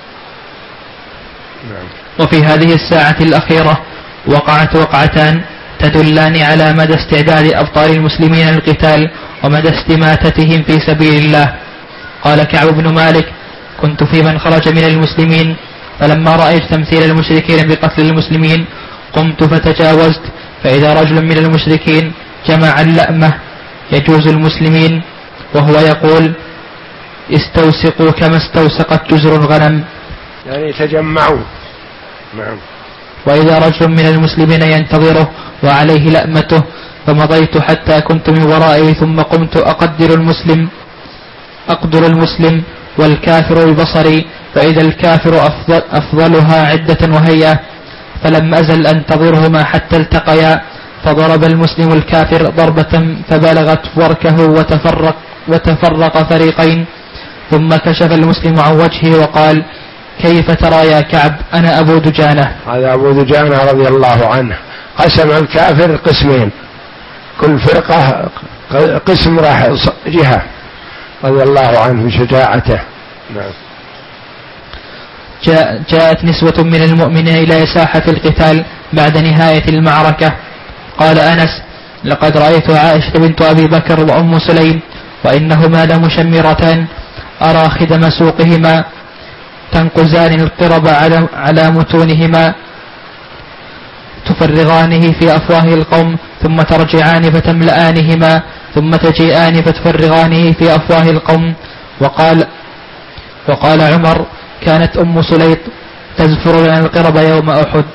وفي هذه الساعة الأخيرة وقعت وقعتان تدلان على مدى استعداد أبطال المسلمين للقتال ومدى استماتتهم في سبيل الله. قال كعب بن مالك: كنت في من خرج من المسلمين، فلما رأيت تمثيل المشركين بقتل المسلمين قمت فتجاوزت، فإذا رجل من المشركين جمع اللأمة يجوز المسلمين وهو يقول: استوسقوا كما استوسقت جزر الغنم، يعني تجمعوا. نعم. وإذا رجل من المسلمين ينتظره وعليه لأمته، فمضيت حتى كنت من ورائه ثم قمت أقدر المسلم أقدر المسلم والكافر ببصري، فإذا الكافر أفضل أفضلها عدة وهيئة، فلم أزل أنتظرهما حتى التقيا، فضرب المسلم الكافر ضربة فبلغت وركه وتفرق, وتفرق فريقين، ثم كشف المسلم عن وجهه وقال: كيف ترى يا كعب؟ أنا أبو دجانة. هذا أبو دجانة رضي الله عنه قسم الكافر قسمين، كل فرقة قسم راح جهة، رضي الله عنه بشجاعته. نعم. جاء جاءت نسوة من المؤمنين إلى ساحة القتال بعد نهاية المعركة. قال أنس: لقد رأيت عائشة بنت أبي بكر وأم سليم وإنهما لمشمرتان، أرى خدم سوقهما تنقزان القرب على, على متونهما، تفرغانه في أفواه القوم، ثم ترجعان فتملآنهما، ثم تجيئان فتفرغانه في أفواه القوم. وقال وقال عمر: كانت أم سليط تزفر لنا القرب يوم أحد.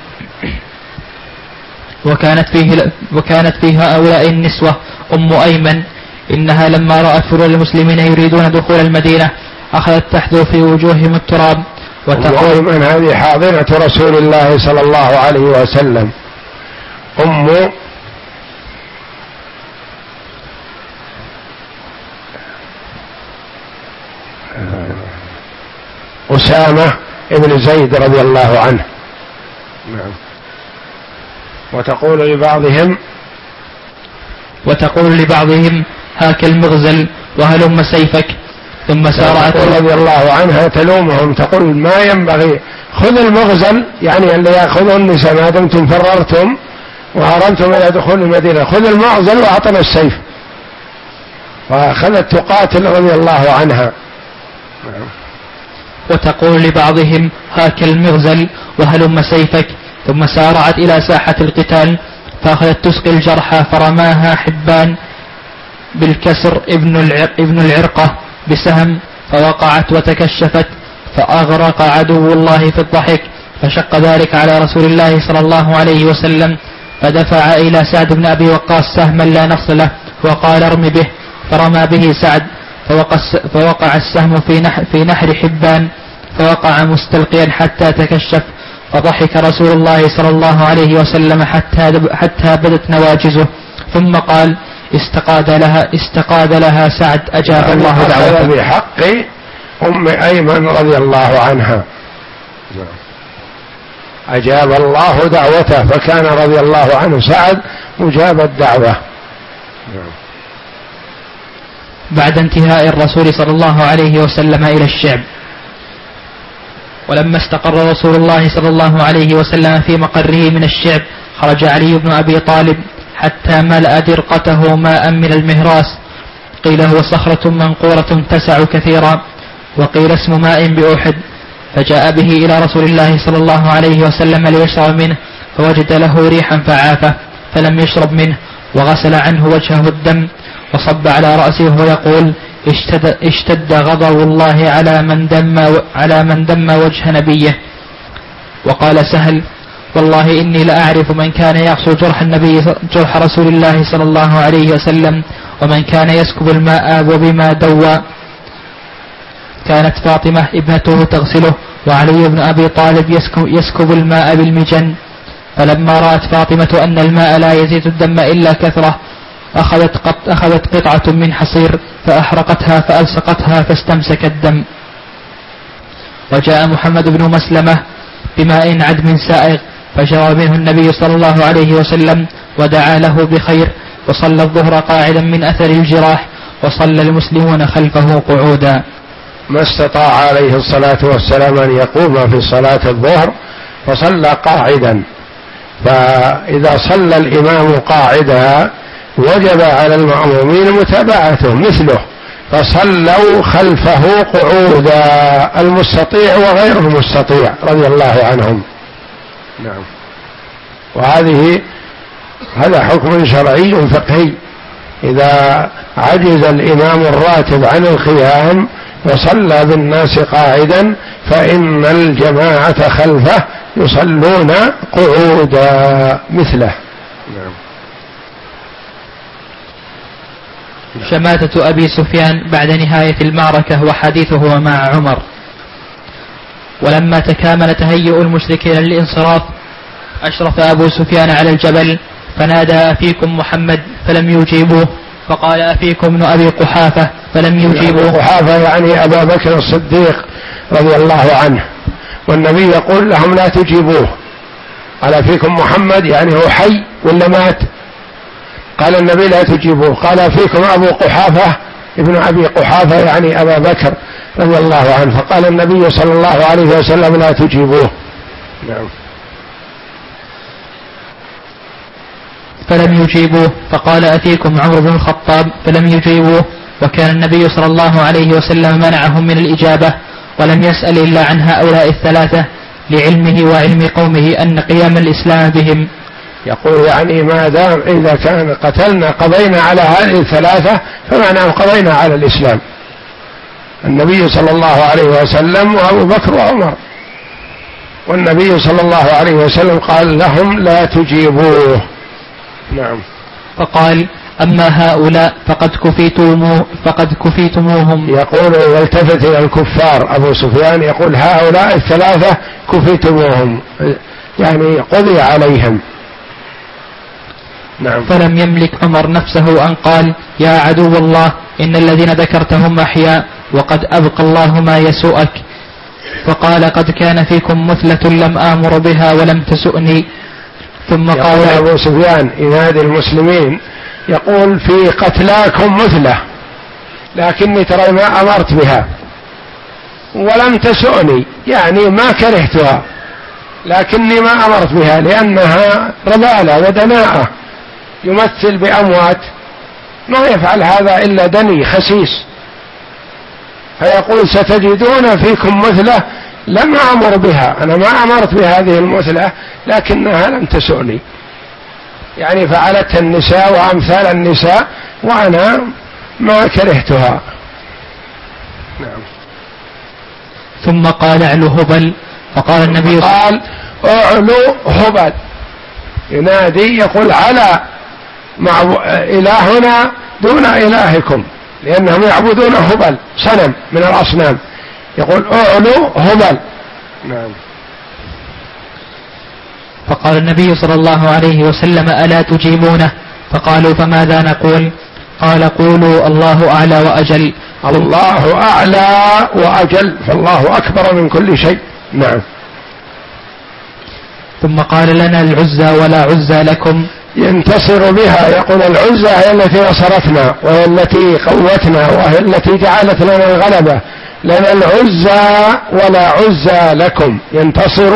وكانت فيه وكانت فيه هؤلاء النسوة أم أيمن، إنها لما رأت فرور المسلمين يريدون دخول المدينة أخذت تحذو في وجوههم التراب وتقول: من هذه حاضنة رسول الله صلى الله عليه وسلم، أم أسامة ابن زيد رضي الله عنه. نعم. وتقول لبعضهم وتقول لبعضهم: هاك المغزل وهلم سيفك. ثم سارعت رضي الله عنها تلومهم، تقول: ما ينبغي، خذ المغزل، يعني اللي يأخذه النساء ما دمتم فررتم وهرمتم إلى دخول المدينة، خذ المغزل وأعطنا السيف. فأخذت تقاتل رضي الله عنها. وتقول لبعضهم: هاك المغزل وهلم سيفك. ثم سارعت إلى ساحة القتال فأخذت تسقي الجرحى، فرماها حبان بالكسر ابن ابن العرقة بسهم، فوقعت وتكشفت، فأغرق عدو الله في الضحك، فشق ذلك على رسول الله صلى الله عليه وسلم، فدفع إلى سعد بن أبي وقاص سهما لا نص له وقال: ارم به، فرمى به سعد، فوقع السهم في نحر, في نحر حبان، فوقع مستلقيا حتى تكشف، فضحك رسول الله صلى الله عليه وسلم حتى, حتى بدت نواجزه، ثم قال استقاد لها استقاد لها سعد أجاب يعني الله دعوته. بحق أم أيمن رضي الله عنها أجاب الله دعوته، فكان رضي الله عنه سعد مجاب الدعوة. بعد انتهاء الرسول صلى الله عليه وسلم إلى الشعب. ولما استقر رسول الله صلى الله عليه وسلم في مقره من الشعب خرج علي بن أبي طالب حتى ملأ درقته ماء من المهراس، قيل هو صخرة منقورة تسع كثيرا، وقيل اسم ماء بأحد، فجاء به إلى رسول الله صلى الله عليه وسلم ليشرب منه، فوجد له ريحا فعافه فلم يشرب منه، وغسل عنه وجهه الدم وصب على رأسه ويقول اشتد, اشتد غضب الله على من دم على من دم وجه نبيه. وقال سهل والله إني لأعرف من كان يعصر جرح النبي جرح رسول الله صلى الله عليه وسلم ومن كان يسكب الماء وبما دوى. كانت فاطمة ابنته تغسله وعلي بن أبي طالب يسكب, يسكب الماء بالمجن، فلما رأت فاطمة أن الماء لا يزيد الدم إلا كثرة أخذت, قط أخذت قطعة من حصير فأحرقتها فألصقتها فاستمسك الدم. وجاء محمد بن مسلمة بماء عذب سائغ فشرب منه النبي صلى الله عليه وسلم ودعا له بخير، وصلى الظهر قاعدا من أثر الجراح، وصلى المسلمون خلفه قعودا. ما استطاع عليه الصلاة والسلام أن يقوم في صلاة الظهر فصلى قاعدا، فإذا صلى الإمام قاعدا وجب على المأمومين متابعته مثله، فصلوا خلفه قعودا المستطيع وغير المستطيع رضي الله عنهم. نعم. وهذه هذا حكم شرعي فقهي، إذا عجز الإمام الراتب عن القيام وصلى بالناس قاعدا فإن الجماعة خلفه يصلون قعودا مثله. نعم. شماتة أبي سفيان بعد نهاية المعركة وحديثه مع عمر. ولما تكامل تهيؤ المشركين للانصراف أشرف أبو سفيان على الجبل فنادى أفيكم محمد فلم يجيبوه، فقال أفيكم ابن أبي قحافة فلم يجيبوه. أبي قحافة يعني أبا بكر الصديق رضي الله عنه، والنبي يقول لهم لا تجيبوه. قال فيكم محمد يعني هو حي ولا مات؟ قال النبي لا تجيبوه. قال فيكم أبو قحافة ابن أبي قحافة يعني أبا بكر رضي الله عنه، فقال النبي صلى الله عليه وسلم لا تجيبوه. نعم. فلم يجيبوه، فقال أفيكم عمرو بن الخطاب فلم يجيبوه، وكان النبي صلى الله عليه وسلم منعهم من الإجابة ولم يسأل إلا عن هؤلاء الثلاثة لعلمه وعلم قومه أن قيام الإسلام بهم. يقول يعني ما دام إذا كان قتلنا قضينا على هذه الثلاثة فمعناه قضينا على الإسلام، النبي صلى الله عليه وسلم وأبو بكر وعمر، والنبي صلى الله عليه وسلم قال لهم لا تجيبوه. نعم. فقال أما هؤلاء فقد كفيتموه فقد كفيتموهم. يقول يلتفت إلى الكفار أبو سفيان يقول هؤلاء الثلاثة كفيتموهم يعني قضي عليهم. نعم. فلم يملك عمر نفسه أن قال يا عدو الله إن الذين ذكرتهم أحياء وقد أبقى الله ما يسوءك، فقال قد كان فيكم مثلة لم آمر بها ولم تسؤني. ثم قال أبو سفيان ينادي المسلمين يقول في قتلاكم مثلة لكني ترى ما أمرت بها ولم تسؤني، يعني ما كرهتها لكني ما أمرت بها لأنها رذالة ودناءة، يمثل بأموات ما يفعل هذا إلا دني خسيس، فيقول ستجدون فيكم مثله لم أمر بها، أنا ما أمرت بهذه المثلة لكنها لم تسؤني، يعني فعلتها النساء وأمثال النساء وأنا ما كرهتها. نعم. ثم قال اعلو هبل، فقال النبي قال اعلو هبل، ينادي يقول على مع إلهنا دون إلهكم، لأنهم يعبدون هبل صنم من الأصنام، يقول اعلو هبل. نعم. فقال النبي صلى الله عليه وسلم ألا تجيبونه؟ فقالوا فماذا نقول؟ قال قولوا الله أعلى وأجل. الله أعلى وأجل، فالله أكبر من كل شيء. نعم. ثم قال لنا العزى ولا عزى لكم. ينتصر بها، يقول العزى هي التي نصرتنا وهي التي قوتنا وهي التي جعلت لنا الغلبة، لنا العزى ولا عزى لكم، ينتصر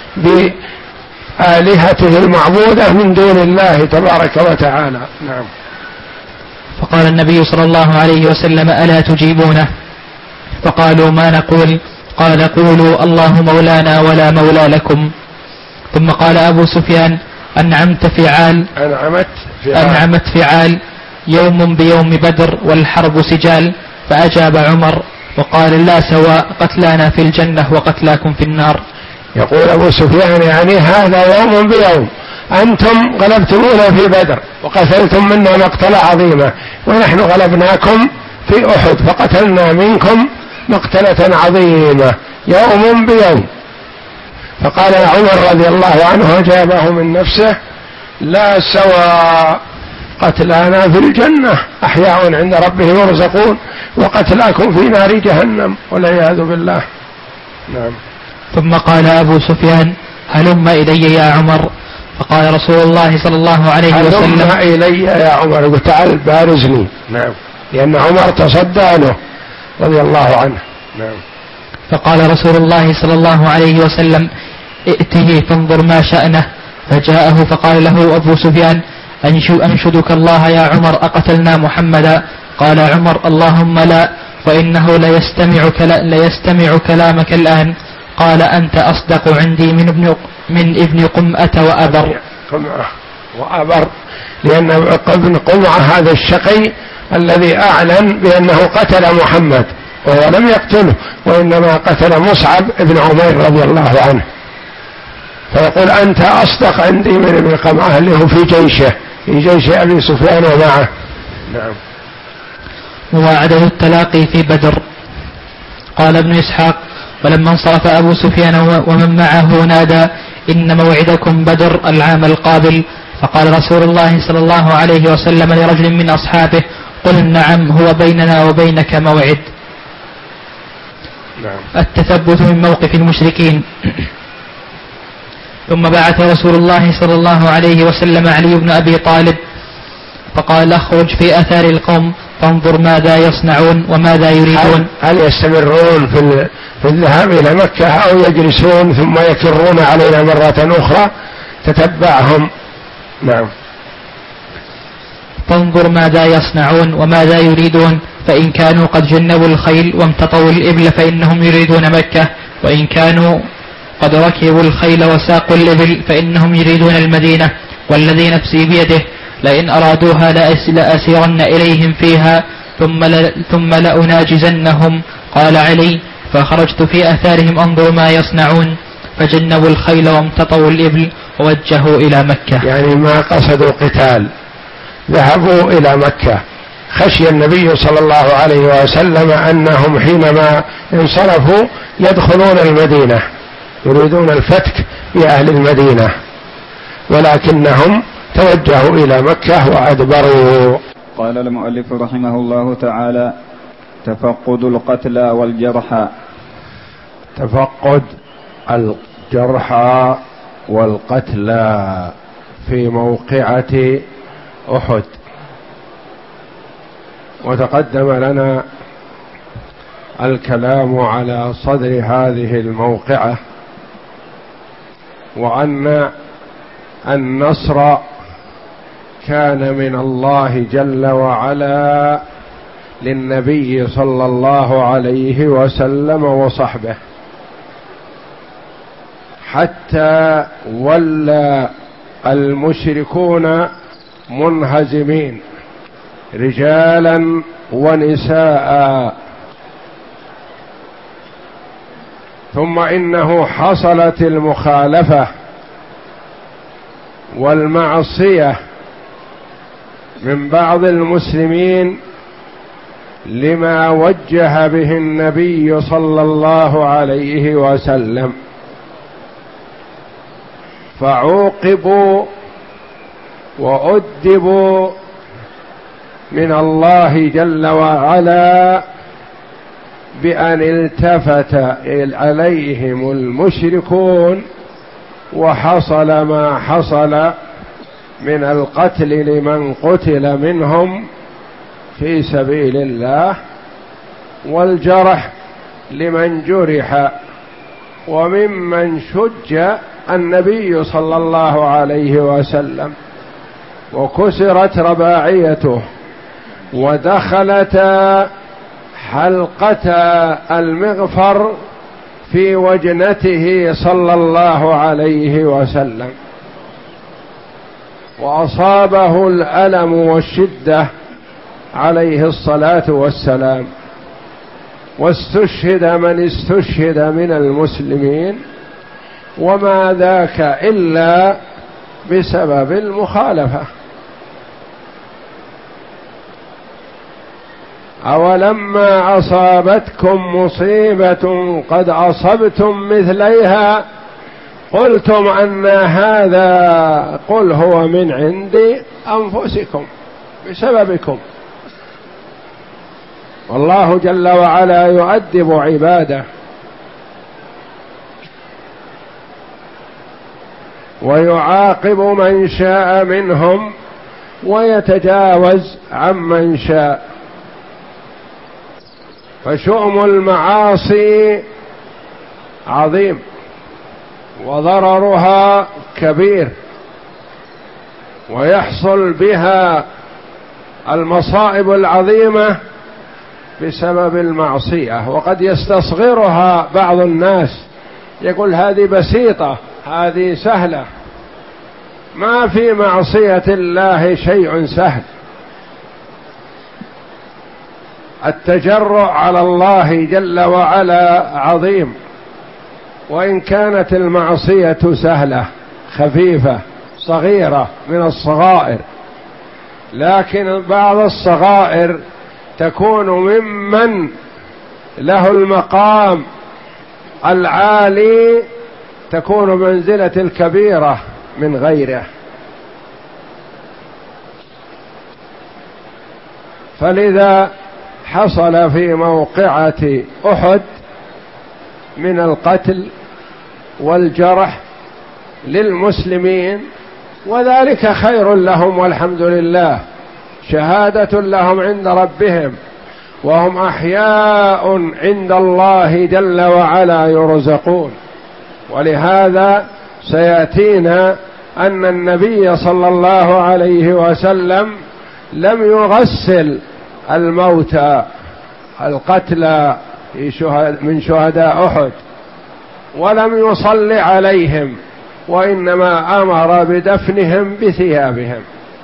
بآلهته المعبودة من دون الله تبارك وتعالى. نعم. فقال النبي صلى الله عليه وسلم ألا تجيبونه؟ فقالوا ما نقول؟ قال قولوا الله مولانا ولا مولى لكم. ثم قال أبو سفيان أنعمت فعال أنعمت فعال, أنعمت فعال يوم بيوم بدر والحرب سجال. فأجاب عمر وقال لا سواء، قتلانا في الجنة وقتلاكم في النار. يقول أبو سفيان يعني هذا يوم بيوم، أنتم غلبتمونا في بدر وقتلتم منا مقتلة عظيمة، ونحن غلبناكم في أحد فقتلنا منكم مقتلة عظيمة، يوم بيوم. فقال عمر رضي الله عنه أجابه من نفسه لا سواء، قتلانا في الجنة أحياء عند ربهم يرزقون، وقتلاكم في نار جهنم والعياذ بالله. نعم. ثم قال أبو سفيان هلم إلي يا عمر. فقال رسول الله صلى الله عليه وسلم هلم إلي يا عمر، تعال بارزني. نعم. لأن عمر تصدى له رضي الله عنه. نعم. فقال رسول الله صلى الله عليه وسلم ائته فانظر ما شأنه. فجاءه فقال له أبو سفيان أنشدك الله يا عمر أقتلنا محمدا؟ قال عمر اللهم لا، وإنه ليستمع, كلا ليستمع كلامك الآن. قال أنت أصدق عندي من ابن, من ابن قمأة وأبر. قمأة وأبر، لأن ابن قمأة هذا الشقي الذي أعلن بأنه قتل محمد وهو لم يقتله، وإنما قتل مصعب ابن عمير رضي الله عنه. فيقول أنت أصدق عندي من ابن قمأة اللي هو في جيشه، في جيش أبي سفيان ومعه. نعم. ووعده التلاقي في بدر. قال ابن إسحاق ولما انصرف أبو سفيان ومن معه نادى إن موعدكم بدر العام القابل. فقال رسول الله صلى الله عليه وسلم لرجل من أصحابه قل نعم هو بيننا وبينك موعد. نعم. التثبت من موقف المشركين. ثم بعث رسول الله صلى الله عليه وسلم علي بن أبي طالب فقال اخرج في أثار القوم فانظر ماذا يصنعون وماذا يريدون. هل يستمرون في في الذهاب إلى مكة أو يجلسون ثم يكرون علينا مرة أخرى؟ تتبعهم. نعم. فانظر ماذا يصنعون وماذا يريدون، فإن كانوا قد جنبوا الخيل وامتطوا الإبل فإنهم يريدون مكة، وإن كانوا قد ركبوا الخيل وساقوا الإبل فإنهم يريدون المدينة، والذي نفسي بيده لئن أرادوها لأسيرن إليهم فيها ثم, ثم لأناجزنهم. قال علي فخرجت في أثارهم أنظر ما يصنعون، فجنبوا الخيل وامتطوا الإبل ووجهوا إلى مكة. يعني ما قصدوا قتال، ذهبوا إلى مكة. خشي النبي صلى الله عليه وسلم أنهم حينما انصرفوا يدخلون المدينة، يريدون الفتك بأهل المدينة، ولكنهم توجهوا إلى مكة وأدبروا. قال المؤلف رحمه الله تعالى تفقد القتلى والجرحى. تفقد الجرحى والقتلى في موقعة أحد. وتقدم لنا الكلام على صدر هذه الموقعة، وأن النصر كان من الله جل وعلا للنبي صلى الله عليه وسلم وصحبه، حتى ولى المشركون منهزمين رجالا ونساء. ثم إنه حصلت المخالفة والمعصية من بعض المسلمين لما وجه به النبي صلى الله عليه وسلم، فعوقبوا وأدبوا من الله جل وعلا بأن التفت عليهم المشركون وحصل ما حصل من القتل لمن قتل منهم في سبيل الله، والجرح لمن جرح، وممن شج النبي صلى الله عليه وسلم وكسرت رباعيته ودخلت حلقة المغفر في وجنته صلى الله عليه وسلم، وأصابه الألم والشدة عليه الصلاة والسلام، واستشهد من استشهد من المسلمين، وما ذاك إلا بسبب المخالفة. أولما أصابتكم مصيبة قد أصبتم مثليها قلتم أن هذا قل هو من عند أنفسكم بسببكم. والله جل وعلا يؤدب عباده ويعاقب من شاء منهم ويتجاوز عمن شاء. فشؤم المعاصي عظيم وضررها كبير، ويحصل بها المصائب العظيمة بسبب المعصية، وقد يستصغرها بعض الناس يقول هذه بسيطة، هذه سهلة. ما في معصية الله شيء سهل. التجرؤ على الله جل وعلا عظيم، وإن كانت المعصية سهلة خفيفة صغيرة من الصغائر، لكن بعض الصغائر تكون ممن له المقام العالي تكون منزلة الكبيرة من غيره. فلذا حصل في موقعة أحد من القتل والجرح للمسلمين، وذلك خير لهم والحمد لله، شهادة لهم عند ربهم، وهم أحياء عند الله جل وعلا يرزقون. ولهذا سيأتينا أن النبي صلى الله عليه وسلم لم يغسل الموتى القتلى من شهداء أحد، ولم يصلي عليهم، وإنما أمر بدفنهم بثيابهم.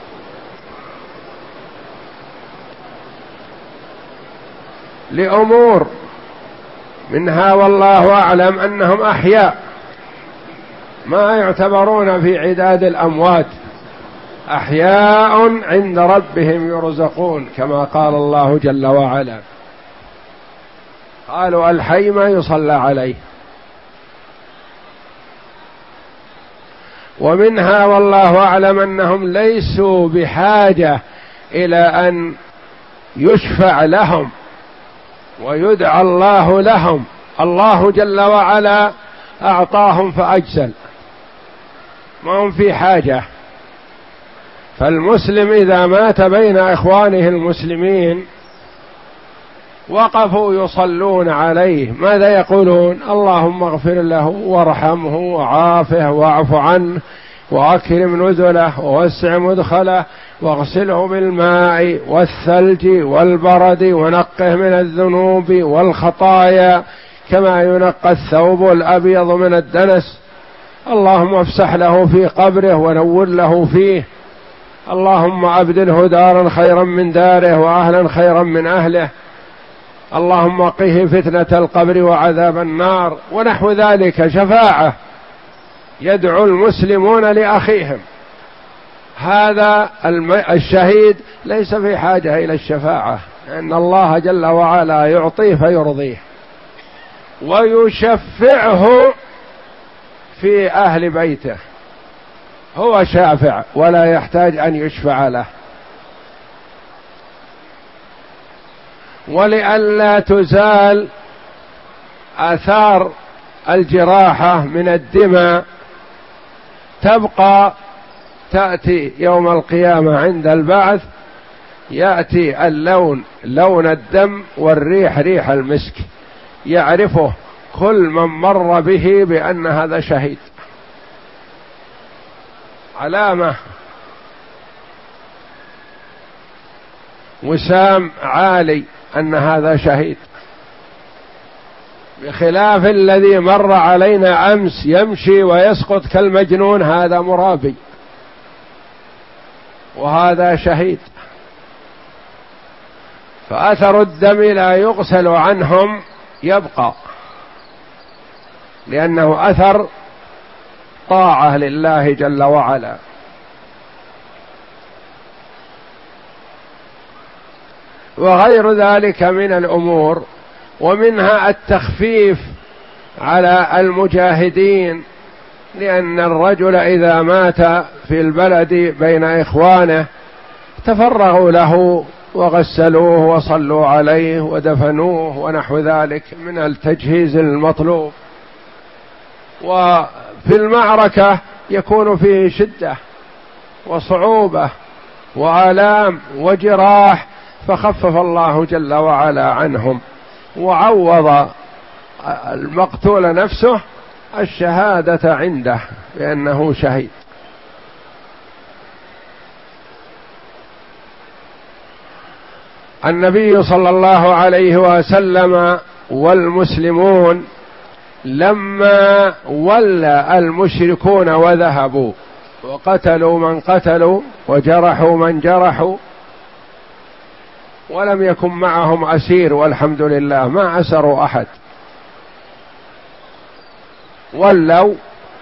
لأمور منها والله أعلم أنهم أحياء ما يعتبرون في عداد الأموات، أحياء عند ربهم يرزقون، كما قال الله جل وعلا. قالوا الحي ما يصلى عليه. ومنها والله أعلم أنهم ليسوا بحاجة إلى أن يشفع لهم ويدعى الله لهم، الله جل وعلا أعطاهم فأجزل، ما هم في حاجة. فالمسلم إذا مات بين إخوانه المسلمين وقفوا يصلون عليه، ماذا يقولون؟ اللهم اغفر له وارحمه وعافه واعف عنه وأكرم نزله ووسع مدخله واغسله بالماء والثلج والبرد ونقه من الذنوب والخطايا كما ينقى الثوب الأبيض من الدنس. اللهم افسح له في قبره ونور له فيه. اللهم أبدله دارا خيرا من داره وأهلا خيرا من أهله. اللهم قه فتنة القبر وعذاب النار، ونحو ذلك. شفاعة يدعو المسلمون لأخيهم. هذا الشهيد ليس في حاجة إلى الشفاعة، لأن الله جل وعلا يعطيه فيرضيه ويشفعه في أهل بيته. هو شافع ولا يحتاج أن يشفع له. ولئلا تزال آثار الجراحة من الدماء تبقى، تأتي يوم القيامة عند البعث يأتي اللون لون الدم والريح ريح المسك، يعرفه كل من مر به بأن هذا شهيد، علامة وسام عالي أن هذا شهيد، بخلاف الذي مر علينا أمس يمشي ويسقط كالمجنون، هذا مرابي وهذا شهيد. فأثر الدم لا يغسل عنهم، يبقى، لأنه أثر طاعة لله جل وعلا. وغير ذلك من الأمور، ومنها التخفيف على المجاهدين، لأن الرجل إذا مات في البلد بين إخوانه تفرغوا له وغسلوه وصلوا عليه ودفنوه ونحو ذلك من التجهيز المطلوب. وفي المعركة يكون فيه شدة وصعوبة وآلام وجراح، فخفف الله جل وعلا عنهم وعوض المقتول نفسه الشهادة عنده بأنه شهيد. النبي صلى الله عليه وسلم والمسلمون لما ولى المشركون وذهبوا وقتلوا من قتلوا وجرحوا من جرحوا، ولم يكن معهم أسير والحمد لله، ما أسروا أحد، ولوا،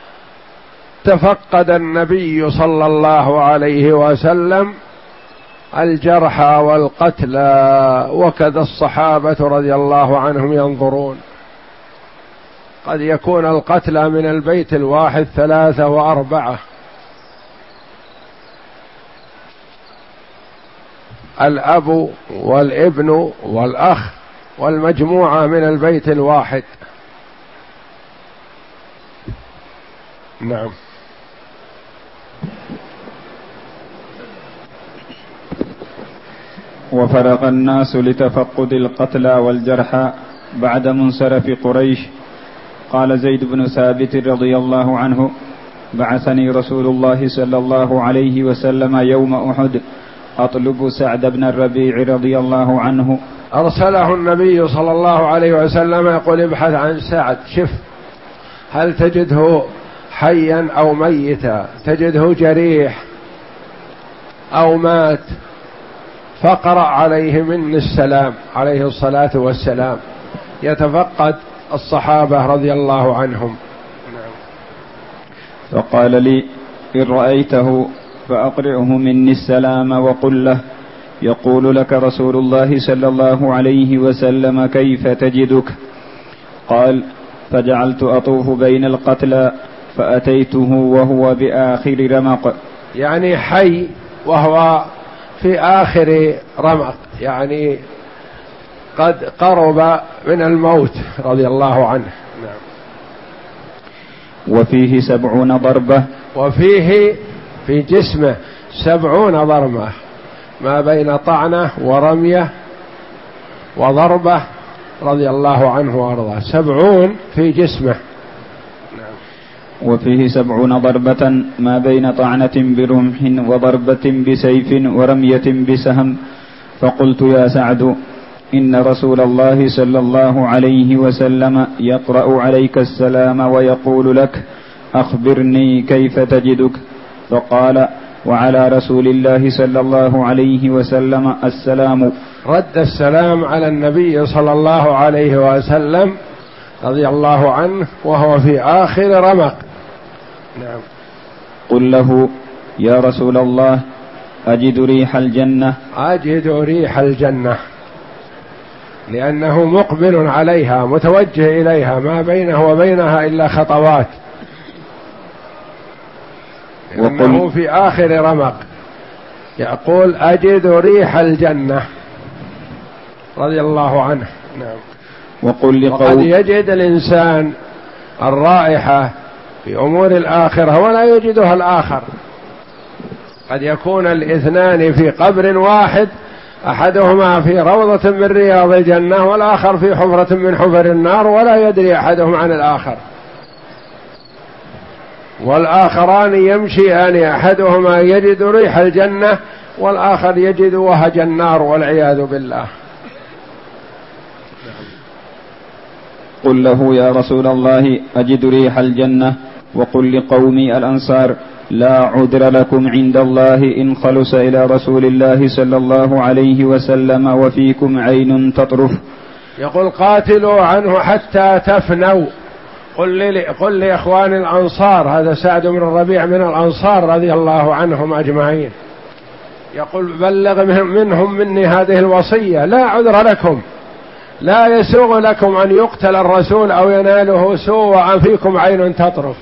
تفقد النبي صلى الله عليه وسلم الجرحى والقتلى، وكذا الصحابة رضي الله عنهم ينظرون. قد يكون القتلى من البيت الواحد ثلاثة وأربعة، الأب والابن والأخ والمجموعة من البيت الواحد. نعم. وفرغ الناس لتفقد القتلى والجرحى بعد منصرف قريش. قال زيد بن ثابت رضي الله عنه: بعثني رسول الله صلى الله عليه وسلم يوم أحد أطلب سعد بن الربيع رضي الله عنه. أرسله النبي صلى الله عليه وسلم يقول: ابحث عن سعد، شف هل تجده حيا أو ميتا، تجده جريح أو مات، فقرأ عليه مني السلام عليه الصلاة والسلام، يتفقد الصحابة رضي الله عنهم. فقال لي: إن رأيته فأقرئه مني السلام وقل له: يقول لك رسول الله صلى الله عليه وسلم كيف تجدك؟ قال: فجعلت أطوف بين القتلى فأتيته وهو بآخر رمق، يعني حي وهو في آخر رمق، يعني قد قرب من الموت رضي الله عنه. نعم. وفيه سبعون ضربة، وفيه في جسمه سبعون ضربة، ما بين طعنة ورمية وضربة رضي الله عنه وأرضاه، سبعون في جسمه. نعم. وفيه سبعون ضربة ما بين طعنة برمح وضربة بسيف ورمية بسهم. فقلت: يا سعد، إن رسول الله صلى الله عليه وسلم يقرأ عليك السلام ويقول لك: أخبرني كيف تجدك؟ فقال: وعلى رسول الله صلى الله عليه وسلم السلام. رد السلام على النبي صلى الله عليه وسلم رضي الله عنه وهو في آخر رمق. نعم. قل له: يا رسول الله، أجد ريح الجنة. أجد ريح الجنة، لأنه مقبل عليها متوجه إليها، ما بينه وبينها إلا خطوات. لأنه في آخر رمق يقول أجد ريح الجنة رضي الله عنه. نعم. وقل لقوم وقد يجد الإنسان الرائحة في أمور الآخرة ولا يجدها الآخر. قد يكون الاثنان في قبر واحد، أحدهما في روضة من رياض الجنة والآخر في حفرة من حفر النار، ولا يدري أحدهم عن الآخر. والآخران يمشيان، أحدهما يجد ريح الجنة والآخر يجد وهج النار والعياذ بالله. قل له يا رسول الله أجد ريح الجنة، وقل لقومي الأنصار لا عذر لكم عند الله إن خلص إلى رسول الله صلى الله عليه وسلم وفيكم عين تطرف. يقول قاتلوا عنه حتى تفنوا. قل لي قل لإخوان الأنصار، هذا سعد بن الربيع من الأنصار رضي الله عنهم أجمعين، يقول بلغ منهم مني هذه الوصية، لا عذر لكم، لا يسوغ لكم أن يقتل الرسول أو يناله سوء وأن فيكم عين تطرف.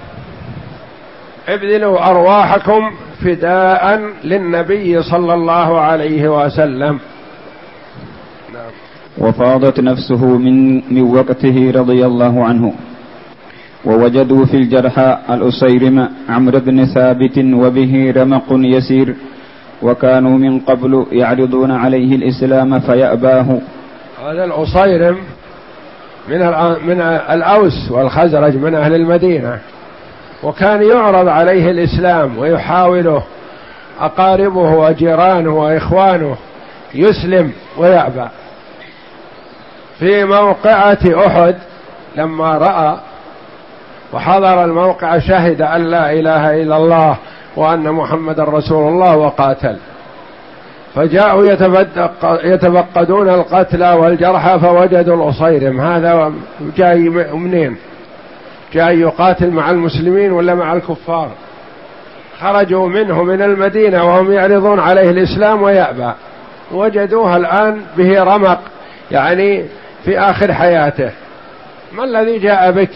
ابذلوا أرواحكم فداء للنبي صلى الله عليه وسلم. نعم. وفاضت نفسه من, من وقته رضي الله عنه. ووجدوا في الجرحى الأسيرم عمرو بن ثابت وبه رمق يسير، وكانوا من قبل يعرضون عليه الإسلام فيأباه. هذا الأسيرم من من الأوس والخزرج من أهل المدينة، وكان يعرض عليه الإسلام ويحاوله أقاربه وجيرانه وإخوانه يسلم ويأبى. في موقعة أحد لما رأى وحضر الموقع شهد أن لا إله إلا الله وأن محمد رسول الله وقاتل، فجاءوا يتفقدون القتلى والجرحى فوجدوا الأسيرم. هذا جاي منين؟ جاي يقاتل مع المسلمين ولا مع الكفار؟ خرجوا منه من المدينة وهم يعرضون عليه الإسلام ويأبى، وجدوها الآن به رمق، يعني في آخر حياته. ما الذي جاء بك؟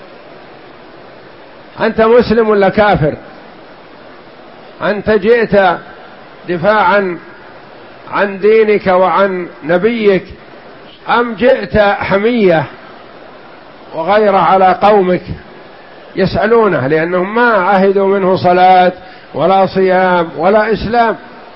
أنت مسلم ولا كافر؟ أنت جئت دفاعا عن دينك وعن نبيك أم جئت حمية وغير على قومك؟ يسألونه لأنهم ما عهدوا منه صلاة ولا صيام ولا إسلام.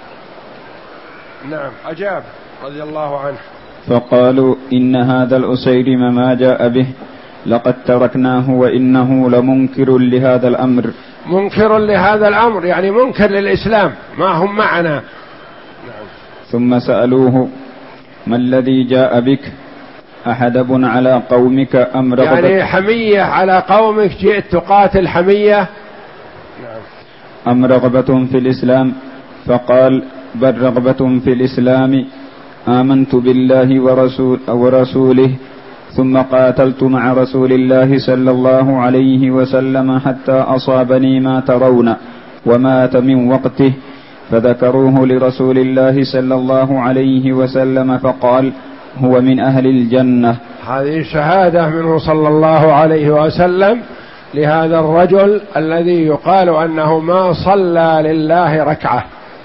نعم. أجاب رضي الله عنه. فقالوا إن هذا الأسيرم ما جاء به لقد تركناه وإنه لمنكر لهذا الأمر. منكر لهذا الأمر يعني منكر للإسلام، ما هم معنا. نعم. ثم سألوه ما الذي جاء بك؟ أحدب على قومك أم رغبة؟ يعني حمية على قومك، جئت تقاتل حمية. نعم. أم رغبة في الإسلام؟ فقال بل رغبة في الإسلام، آمنت بالله ورسول ورسوله ثم قاتلت مع رسول الله صلى الله عليه وسلم حتى أصابني ما ترون ومات من وقته، فذكروه لرسول الله صلى الله عليه وسلم فقال هو من أهل الجنة. هذه شهادة منه صلى الله عليه وسلم لهذا الرجل الذي يقال أنه ما صلى لله ركعة،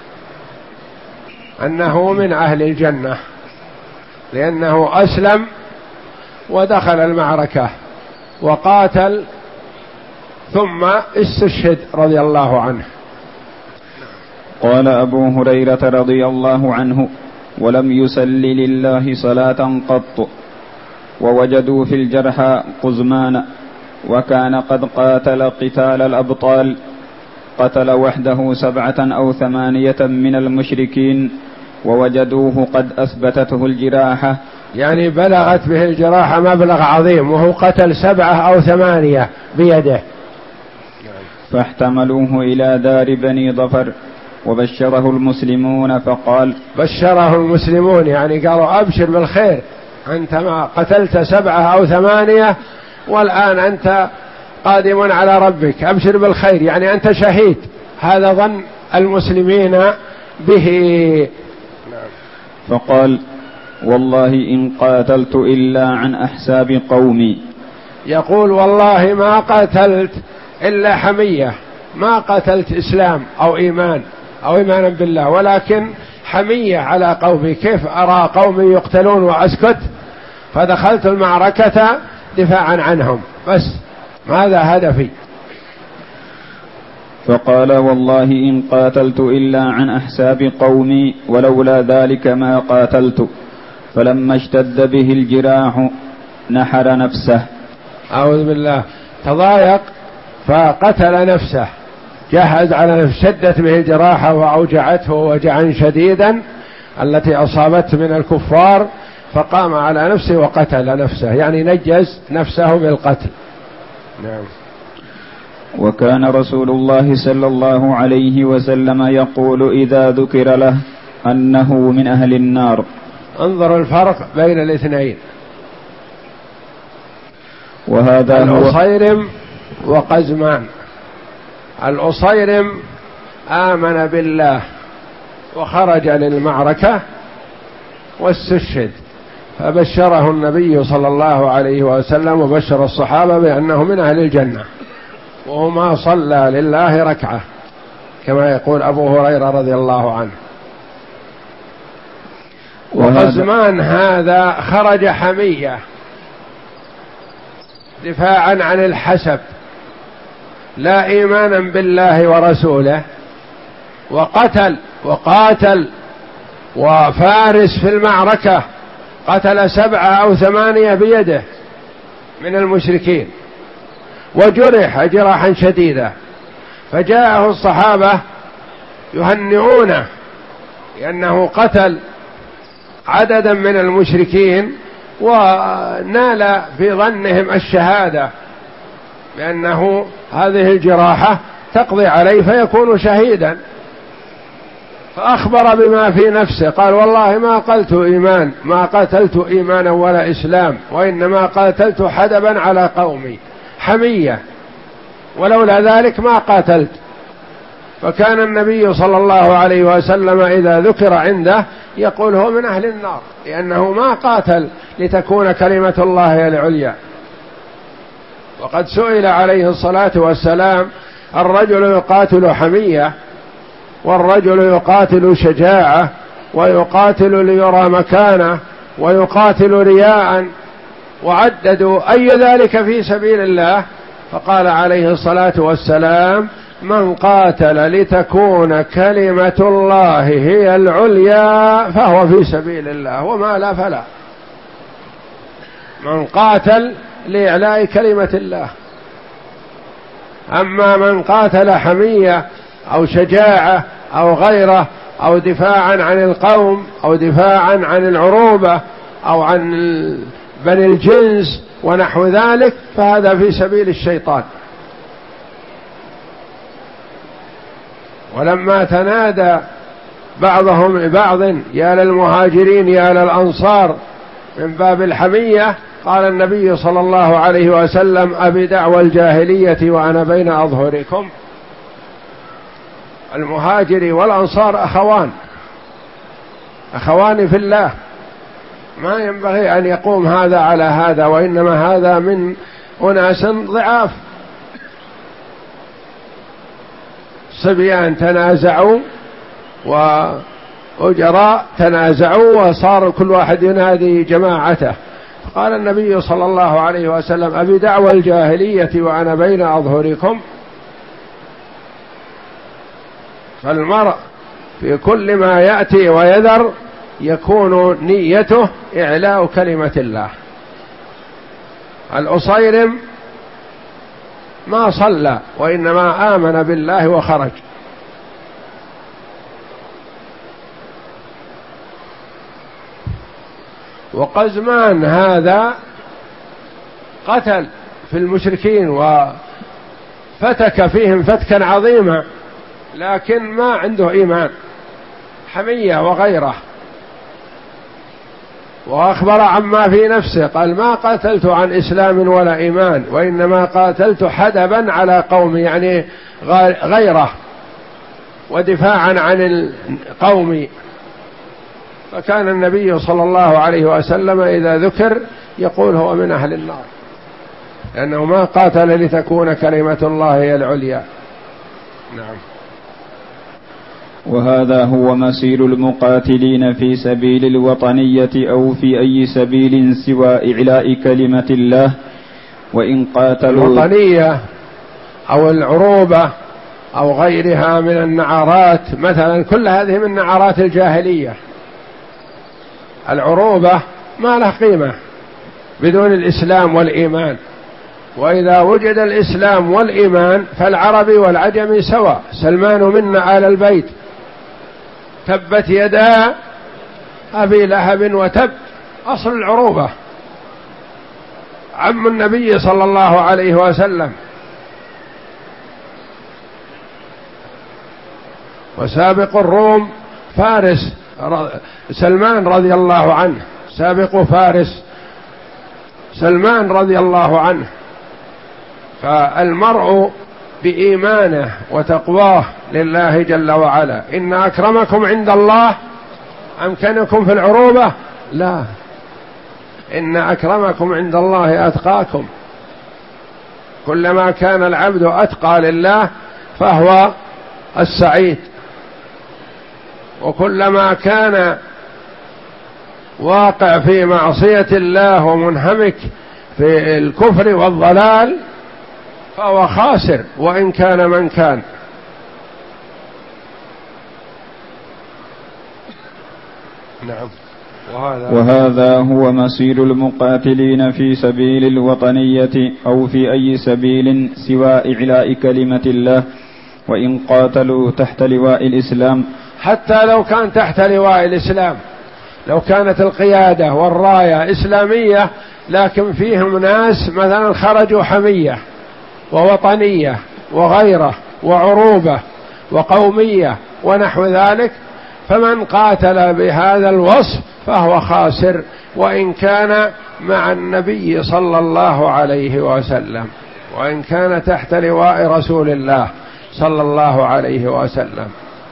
أنه من أهل الجنة، لأنه أسلم ودخل المعركة وقاتل ثم استشهد رضي الله عنه. قال أبو هريرة رضي الله عنه ولم يصل لله صلاة قط. ووجدوا في الجرحى قزمان وكان قد قاتل قتال الأبطال، قتل وحده سبعة أو ثمانية من المشركين، ووجدوه قد أثبتته الجراحة، يعني بلغت به الجراحة مبلغ عظيم، وهو قتل سبعة أو ثمانية بيده. فاحتملوه إلى دار بني ظفر وبشره المسلمون فقال بشره المسلمون يعني قالوا أبشر بالخير، أنت ما قتلت سبعة أو ثمانية والآن أنت قادم على ربك، أبشر بالخير يعني أنت شهيد. هذا ظن المسلمين به. فقال والله إن قاتلت إلا عن أحساب قومي. يقول والله ما قاتلت إلا حمية، ما قتلت إسلام أو إيمان أو إيمانا بالله، ولكن حمية على قومي، كيف أرى قومي يقتلون وأسكت، فدخلت المعركة دفاعا عنهم بس، هذا هدفي. فقال والله إن قاتلت إلا عن أحساب قومي ولولا ذلك ما قاتلت. فلما اشتد به الجراح نحر نفسه. أعوذ بالله، تضايق فقتل نفسه، جهز على نفسه، شدت به الجراحة وأوجعته وجعا شديدا التي أصابته من الكفار، فقام على نفسه وقتل نفسه، يعني نجز نفسه بالقتل. نعم. وكان رسول الله صلى الله عليه وسلم يقول إذا ذكر له أنه من أهل النار. انظر الفرق بين الاثنين، وهذا الأصيرم وقزمان. الأصيرم آمن بالله وخرج للمعركة واستشهد، فبشره النبي صلى الله عليه وسلم وبشر الصحابة بأنه من أهل الجنة، وما صلى لله ركعة كما يقول أبو هريرة رضي الله عنه. وقزمان هذا خرج حمية دفاعا عن الحسب، لا إيمانا بالله ورسوله، وقتل وقاتل وفارس في المعركة، قتل سبعة أو ثمانية بيده من المشركين، وجرح جراحا شديدا، فجاءه الصحابة يهنئونه لأنه قتل عددا من المشركين ونال في ظنهم الشهادة، لأنه هذه الجراحة تقضي عليه فيكون شهيدا. فأخبر بما في نفسه، قال والله ما قتلت إيمان ما قتلت إيمانا ولا إسلام، وإنما قاتلت حدبا على قومي، حمية، ولولا ذلك ما قاتلت. فكان النبي صلى الله عليه وسلم إذا ذكر عنده يقول هو من أهل النار، لأنه ما قاتل لتكون كلمة الله العليا. وقد سئل عليه الصلاة والسلام: الرجل يقاتل حمية، والرجل يقاتل شجاعة، ويقاتل ليرى مكانه، ويقاتل رياء، وعددوا أي ذلك في سبيل الله؟ فقال عليه الصلاة والسلام: من قاتل لتكون كلمة الله هي العليا فهو في سبيل الله، وما لا فلا. من قاتل لإعلاء كلمة الله. أما من قاتل حمية أو شجاعة أو غيره أو دفاعا عن القوم أو دفاعا عن العروبة أو عن بني الجنس ونحو ذلك، فهذا في سبيل الشيطان. ولما تنادى بعضهم لبعض يا للمهاجرين يا للأنصار من باب الحمية، قال النبي صلى الله عليه وسلم: أبي دعوى الجاهلية وأنا بين أظهركم. المهاجر والأنصار أخوان أخوان في الله، ما ينبغي أن يقوم هذا على هذا، وإنما هذا من أناس ضعاف. صبيان تنازعوا وأجراء تنازعوا وصار كل واحد ينادي جماعته، قال النبي صلى الله عليه وسلم: أبي دعوى الجاهلية وأنا بين أظهركم. فالمرء في كل ما يأتي ويذر يكون نيته إعلاء كلمة الله. الأصيرم ما صلى وإنما آمن بالله وخرج. وقزمان هذا قتل في المشركين وفتك فيهم فتكا عظيما، لكن ما عنده إيمان، حمية وغيره، وأخبر عما في نفسه، قال: ما قاتلت عن إسلام ولا إيمان، وإنما قاتلت حدبا على قومي، يعني غيره، ودفاعا عن القوم. فكان النبي صلى الله عليه وسلم إذا ذكر يقول هو من أهل النار، لأنه ما قاتل لتكون كلمة الله هي العليا. نعم. وهذا هو مسير المقاتلين في سبيل الوطنية أو في أي سبيل سوى إعلاء كلمة الله. وإن قاتلوا الوطنية أو العروبة أو غيرها من النعرات مثلا، كل هذه من نعرات الجاهلية. العروبة ما لها قيمة بدون الإسلام والإيمان، وإذا وجد الإسلام والإيمان فالعربي والعجمي سواء. سلمان منا آل البيت، تبت يدا أبي لهب وتب، أصل العروبة عم النبي صلى الله عليه وسلم. وسابق الروم فارس سلمان رضي الله عنه، سابق فارس سلمان رضي الله عنه. فالمرء بإيمانه وتقواه لله جل وعلا. إن أكرمكم عند الله أمكنكم في العروبة؟ لا، إن أكرمكم عند الله أتقاكم. كلما كان العبد أتقى لله فهو السعيد، وكلما كان واقع في معصية الله ومنهمك في الكفر والضلال فهو خاسر وإن كان من كان. نعم. وهذا, وهذا هو مسير المقاتلين في سبيل الوطنية أو في أي سبيل سوى إعلاء كلمة الله. وإن قاتلوا تحت لواء الإسلام، حتى لو كان تحت لواء الإسلام، لو كانت القيادة والراية إسلامية لكن فيهم ناس مثلا خرجوا حمية ووطنية وغيره وعروبة وقومية ونحو ذلك، فمن قاتل بهذا الوصف فهو خاسر وإن كان مع النبي صلى الله عليه وسلم، وإن كان تحت لواء رسول الله صلى الله عليه وسلم.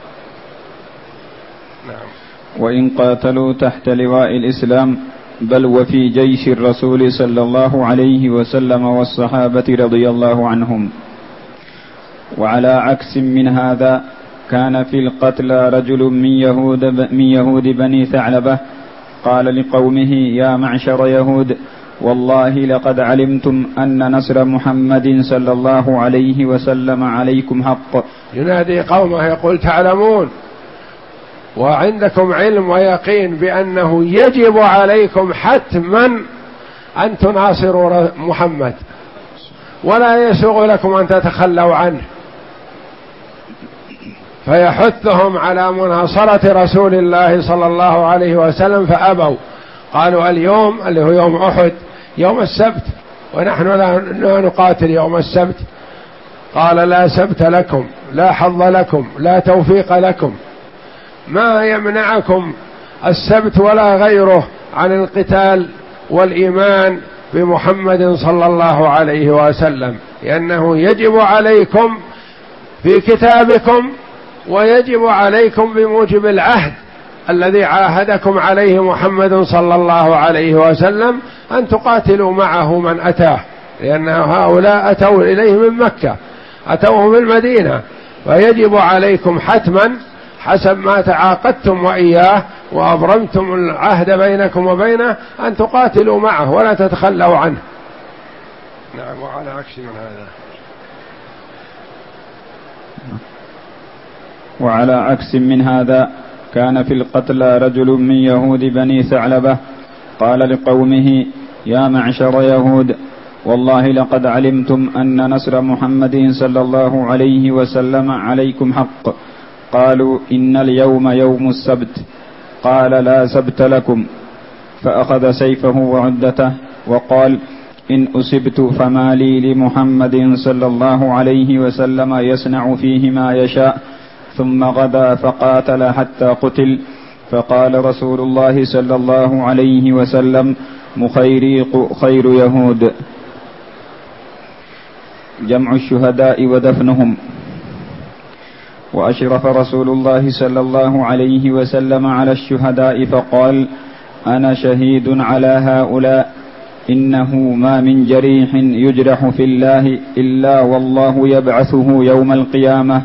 نعم. وإن قاتلوا تحت لواء الإسلام، بل وفي جيش الرسول صلى الله عليه وسلم والصحابة رضي الله عنهم. وعلى عكس من هذا كان في القتلى رجل من يهود, من يهود بني ثعلبة قال لقومه: يا معشر يهود، والله لقد علمتم أن نصر محمد صلى الله عليه وسلم عليكم حق. ينادي قومه يقول: تعلمون وعندكم علم ويقين بأنه يجب عليكم حتما أن تناصروا محمد، ولا يسوغ لكم أن تتخلوا عنه. فيحثهم على مناصرة رسول الله صلى الله عليه وسلم فأبوا، قالوا: اليوم اللي هو يوم أحد يوم السبت، ونحن لا نقاتل يوم السبت. قال: لا سبت لكم، لا حظ لكم، لا توفيق لكم، ما يمنعكم السبت ولا غيره عن القتال والإيمان بمحمد صلى الله عليه وسلم، لأنه يجب عليكم في كتابكم ويجب عليكم بموجب العهد الذي عاهدكم عليه محمد صلى الله عليه وسلم أن تقاتلوا معه من أتاه، لأن هؤلاء أتوا إليه من مكة، أتوه من المدينة، فيجب عليكم حتما حسب ما تعاقدتم وإياه وأبرمتم العهد بينكم وبينه أن تقاتلوا معه ولا تتخلوا عنه. نعم. وعلى عكس من هذا وعلى عكس من هذا كان في القتلى رجل من يهود بني ثعلبة قال لقومه: يا معشر يهود، والله لقد علمتم أن نصر محمد صلى الله عليه وسلم عليكم حق. قالوا: إن اليوم يوم السبت. قال: لا سبت لكم. فأخذ سيفه وعدته وقال: إن أصبت فما لي لمحمد صلى الله عليه وسلم يصنع فيه ما يشاء. ثم غدا فقاتل حتى قتل. فقال رسول الله صلى الله عليه وسلم: مخيريق خير يهود. جمع الشهداء ودفنهم. وأشرف رسول الله صلى الله عليه وسلم على الشهداء فقال: أنا شهيد على هؤلاء، إنه ما من جريح يجرح في الله إلا والله يبعثه يوم القيامة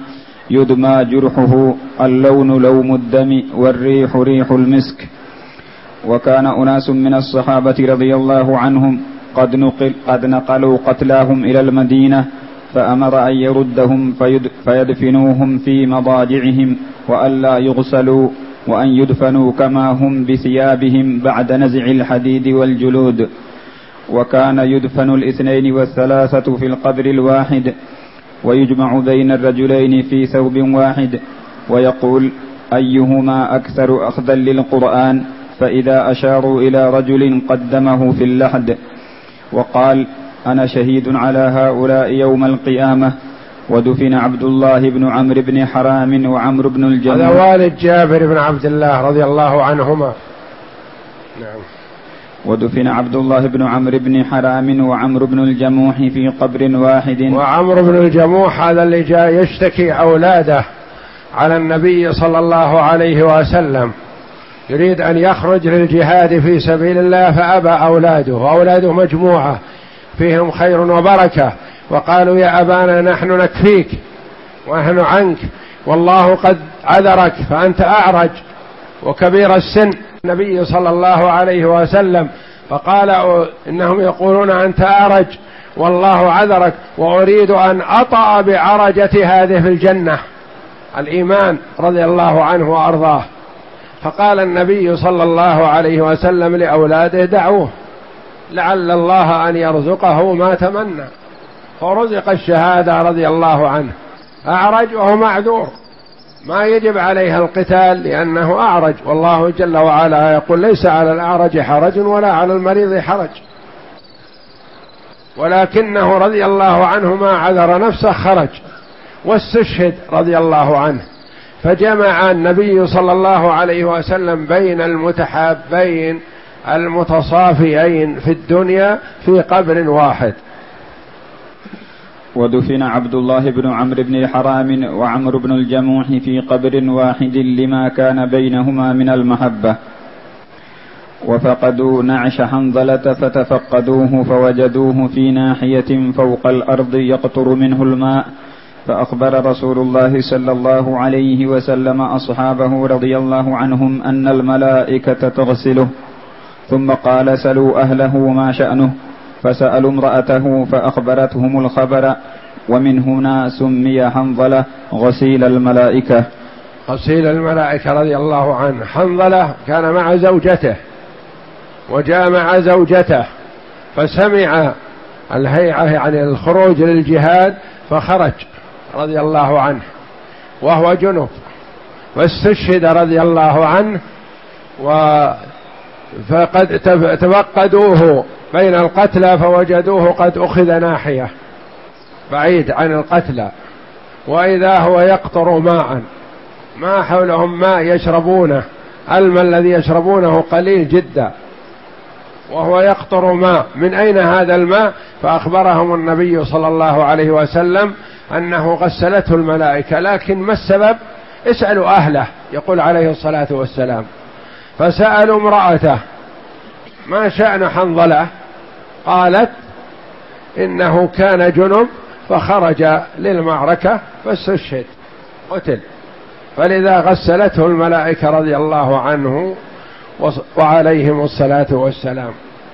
يدمى جرحه، اللون لوم الدم والريح ريح المسك. وكان أناس من الصحابة رضي الله عنهم قد, نقل قد نقلوا قتلاهم إلى المدينة، فأمر أن يردهم فيدفنوهم في مضاجعهم وألا يغسلوا، وأن يدفنوا كما هم بثيابهم بعد نزع الحديد والجلود. وكان يدفن الاثنين والثلاثة في القبر الواحد، ويجمع بين الرجلين في ثوب واحد، ويقول أيهما أكثر أخذا للقرآن، فإذا أشاروا إلى رجل قدمه في اللحد وقال أنا شهيد على هؤلاء يوم القيامة. ودفن عبد الله بن عمرو بن حرام وعمرو بن الجموح. هذا والد جابر بن عبد الله رضي الله عنهما. نعم. ودفن عبد الله بن عمرو بن حرام وعمرو بن الجموح في قبر واحد. وعمرو بن الجموح هذا اللي جاء يشتكي أولاده على النبي صلى الله عليه وسلم، يريد أن يخرج للجهاد في سبيل الله فأبى أولاده، وأولاده مجموعة فيهم خير وبركة، وقالوا يا أبانا نحن نكفيك ونحن عنك، والله قد عذرك فأنت أعرج وكبير السن. النبي صلى الله عليه وسلم فقال إنهم يقولون أنت أعرج والله عذرك، وأريد أن أطأ بعرجة هذه في الجنة، الإيمان رضي الله عنه وأرضاه. فقال النبي صلى الله عليه وسلم لأولاده دعوه لعل الله أن يرزقه ما تمنى، فرزق الشهادة رضي الله عنه. أعرج وهو معذور، ما يجب عليه القتال لأنه أعرج، والله جل وعلا يقول ليس على الأعرج حرج ولا على المريض حرج، ولكنه رضي الله عنه ما عذر نفسه خرج واستشهد رضي الله عنه. فجمع النبي صلى الله عليه وسلم بين المتحابين المتصافيين في الدنيا في قبر واحد. ودفن عبد الله بن عمرو بن حرام وعمرو بن الجموح في قبر واحد لما كان بينهما من المحبة. وفقدوا نعش حنظلة فتفقدوه فوجدوه في ناحية فوق الأرض يقطر منه الماء، فأخبر رسول الله صلى الله عليه وسلم أصحابه رضي الله عنهم أن الملائكة تغسله، ثم قال سلوا أهله ما شأنه، فسألوا امرأته فأخبرتهم الخبر، ومن هنا سمي حنظلة غسيل الملائكة. غسيل الملائكة رضي الله عنه. حنظلة كان مع زوجته وجاء مع زوجته فسمع الهيعة يعني الخروج للجهاد فخرج رضي الله عنه وهو جنب، واستشهد رضي الله عنه، فقد تفقدوه بين القتلى فوجدوه قد أخذ ناحية بعيد عن القتلى، وإذا هو يقطر ماء، ما حولهم ماء يشربونه، الماء الذي يشربونه قليل جدا وهو يقطر ماء. من أين هذا الماء؟ فأخبرهم النبي صلى الله عليه وسلم أنه غسلته الملائكة. لكن ما السبب؟ اسألوا أهله، يقول عليه الصلاة والسلام. فسألوا امرأته ما شأن حنظلة؟ قالت إنه كان جنب فخرج للمعركة فاستشهد قتل، فلذا غسلته الملائكة رضي الله عنه وعليهم الصلاة والسلام.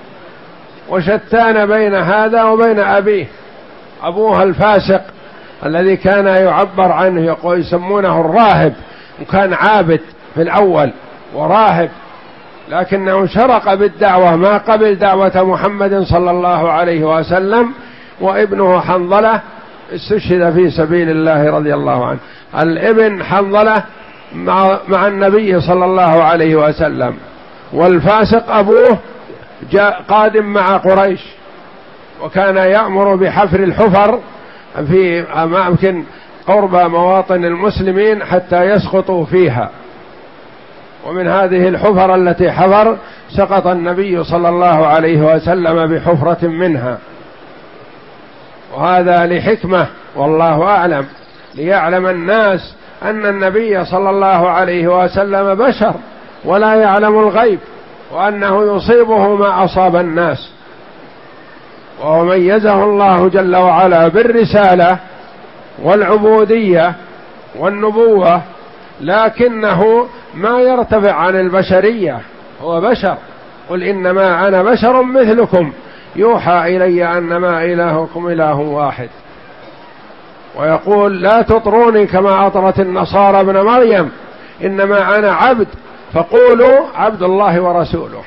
وشتان بين هذا وبين أبيه، أبوه الفاسق الذي كان يعبر عنه يقول يسمونه الراهب، وكان عابد في الأول وراهب، لكنه شرق بالدعوة ما قبل دعوة محمد صلى الله عليه وسلم. وابنه حنظلة استشهد في سبيل الله رضي الله عنه. الابن حنظلة مع, مع النبي صلى الله عليه وسلم، والفاسق أبوه جاء قادم مع قريش، وكان يأمر بحفر الحفر في أماكن قرب مواطن المسلمين حتى يسقطوا فيها، ومن هذه الحفر التي حفر سقط النبي صلى الله عليه وسلم بحفرة منها، وهذا لحكمة والله أعلم، ليعلم الناس أن النبي صلى الله عليه وسلم بشر ولا يعلم الغيب، وأنه يصيبه ما أصاب الناس، وميزه الله جل وعلا بالرسالة والعبودية والنبوة، لكنه ما يرتفع عن البشرية، هو بشر. قل إنما أنا بشر مثلكم يوحى إلي أنما إلهكم إله واحد. ويقول لا تطروني كما أطرت النصارى ابن مريم، إنما أنا عبد فقولوا عبد الله ورسوله.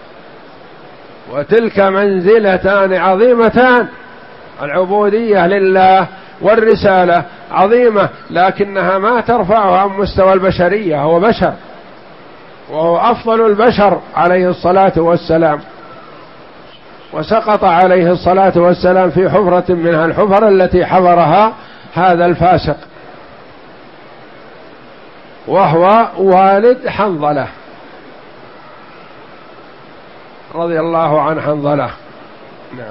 وتلك منزلتان عظيمتان، العبودية لله والرسالة عظيمة، لكنها ما ترفعه عن مستوى البشرية، هو بشر وهو أفضل البشر عليه الصلاة والسلام، وسقط عليه الصلاة والسلام في حفرة منها الحفر التي حفرها هذا الفاسق، وهو والد حنظلة رضي الله عن حنظلة. نعم.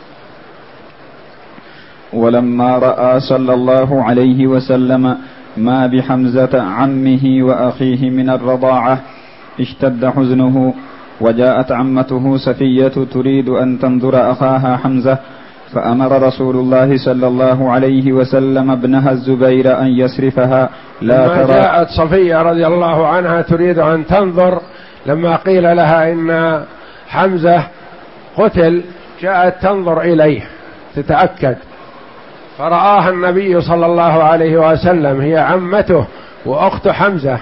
ولما رأى صلى الله عليه وسلم ما بحمزة عمه وأخيه من الرضاعة اشتد حزنه، وجاءت عمته سفية تريد أن تنظر أخاها حمزة، فأمر رسول الله صلى الله عليه وسلم ابنها الزبير أن يصرفها لا ترى. جاءت صفية رضي الله عنها تريد أن تنظر، لما قيل لها إن حمزة قتل جاءت تنظر إليه تتأكد، فرآها النبي صلى الله عليه وسلم، هي عمته وأخت حمزة،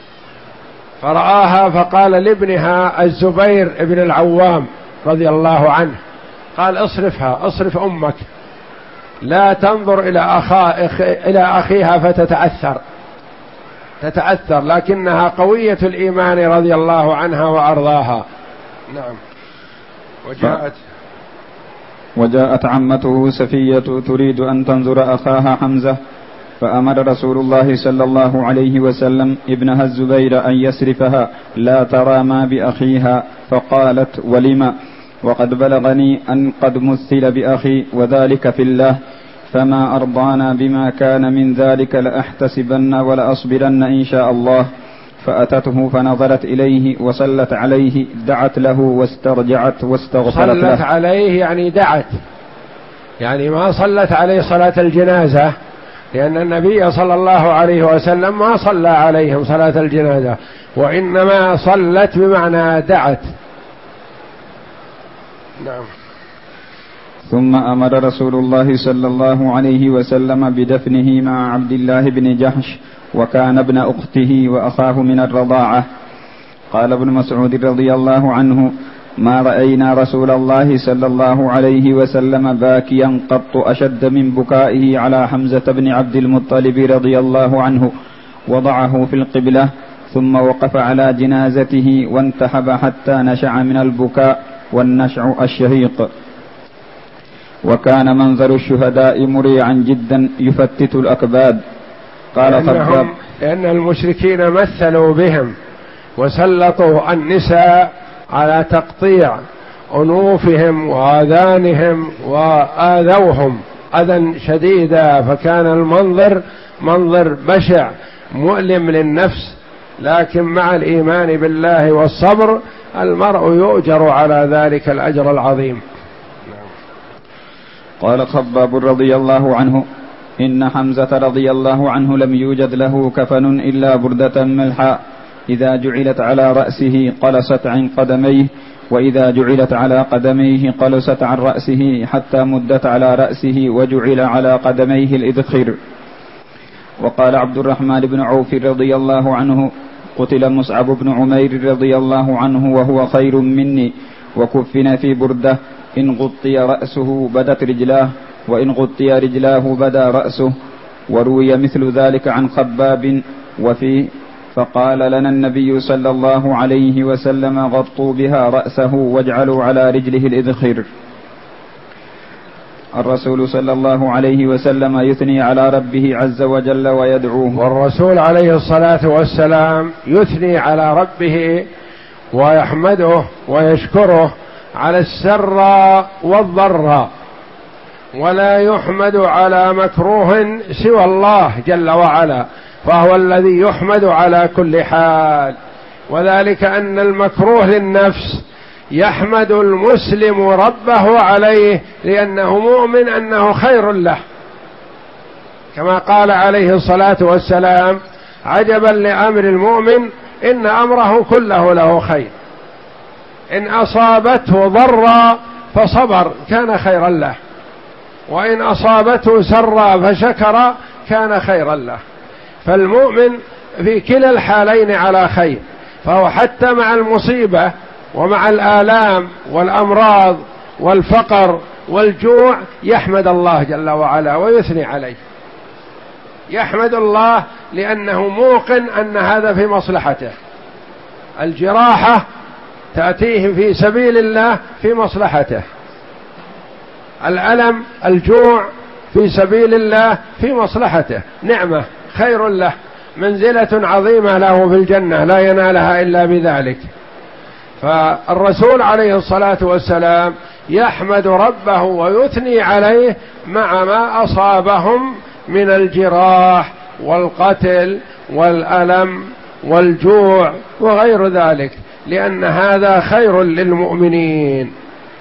فرآها فقال لابنها الزبير ابن العوام رضي الله عنه، قال اصرفها، اصرف أمك، لا تنظر إلى, أخا إلى أخيها فتتأثر تتأثر لكنها قوية الإيمان رضي الله عنها وأرضاها. نعم. وجاءت وجاءت عمته سفية تريد أن تنظر أخاها حمزة، فأمر رسول الله صلى الله عليه وسلم ابنها الزبير أن يسرفها لا ترى ما بأخيها، فقالت ولم، وقد بلغني أن قد مثل بأخي وذلك في الله، فما أرضانا بما كان من ذلك لأحتسبن ولأصبرن إن شاء الله. فأتته فنظرت إليه وصلت عليه، دعت له واسترجعت واستغفرت له. صلت عليه يعني دعت، يعني ما صلت عليه صلاة الجنازة، لأن النبي صلى الله عليه وسلم ما صلى عليهم صلاة الجنازة، وإنما صلت بمعنى دعت. نعم. ثم أمر رسول الله صلى الله عليه وسلم بدفنه مع عبد الله بن جحش، وكان ابن أخته وأخاه من الرضاعة. قال ابن مسعود رضي الله عنه: ما رأينا رسول الله صلى الله عليه وسلم باكيا قط أشد من بكائه على حمزة بن عبد المطلب رضي الله عنه. وضعه في القبلة ثم وقف على جنازته وانتحب حتى نشع من البكاء، والنشع الشهيق. وكان منظر الشهداء مريعا جدا يفتت الأكباد. قال خباب: لأن المشركين مثلوا بهم وسلطوا النساء على تقطيع أنوفهم وآذانهم وآذوهم أذى شديدا، فكان المنظر منظر بشع مؤلم للنفس، لكن مع الإيمان بالله والصبر المرء يؤجر على ذلك الأجر العظيم. قال خباب رضي الله عنه: إن حمزة رضي الله عنه لم يوجد له كفن إلا بردة ملحاء، إذا جعلت على رأسه قلصت عن قدميه، وإذا جعلت على قدميه قلصت عن رأسه، حتى مدت على رأسه وجعل على قدميه الإذخر. وقال عبد الرحمن بن عوف رضي الله عنه: قتل مصعب بن عمير رضي الله عنه وهو خير مني، وكفن في بردة، إن غطي رأسه بدت رجلاه، وإن غطي رجلاه بدا رأسه. وروي مثل ذلك عن خباب وفيه: فقال لنا النبي صلى الله عليه وسلم: غطوا بها رأسه واجعلوا على رجله الإذخر. الرسول صلى الله عليه وسلم يثني على ربه عز وجل ويدعوه. والرسول عليه الصلاة والسلام يثني على ربه ويحمده ويشكره على السر والضر، ولا يحمد على مكروه سوى الله جل وعلا، فهو الذي يحمد على كل حال. وذلك أن المكروه للنفس يحمد المسلم ربه عليه، لأنه مؤمن أنه خير له، كما قال عليه الصلاة والسلام: عجبا لأمر المؤمن إن أمره كله له خير، إن أصابته ضرا فصبر كان خيرا له، وإن أصابته سرا فشكر كان خيرا له. فالمؤمن في كلا الحالين على خير، فهو حتى مع المصيبة ومع الآلام والأمراض والفقر والجوع يحمد الله جل وعلا ويثني عليه، يحمد الله لأنه موقن أن هذا في مصلحته. الجراحة تأتيه في سبيل الله في مصلحته، الألم الجوع في سبيل الله في مصلحته، نعمة خير له، منزلة عظيمة له في الجنة لا ينالها إلا بذلك. فالرسول عليه الصلاة والسلام يحمد ربه ويثني عليه مع ما أصابهم من الجراح والقتل والألم والجوع وغير ذلك، لأن هذا خير للمؤمنين.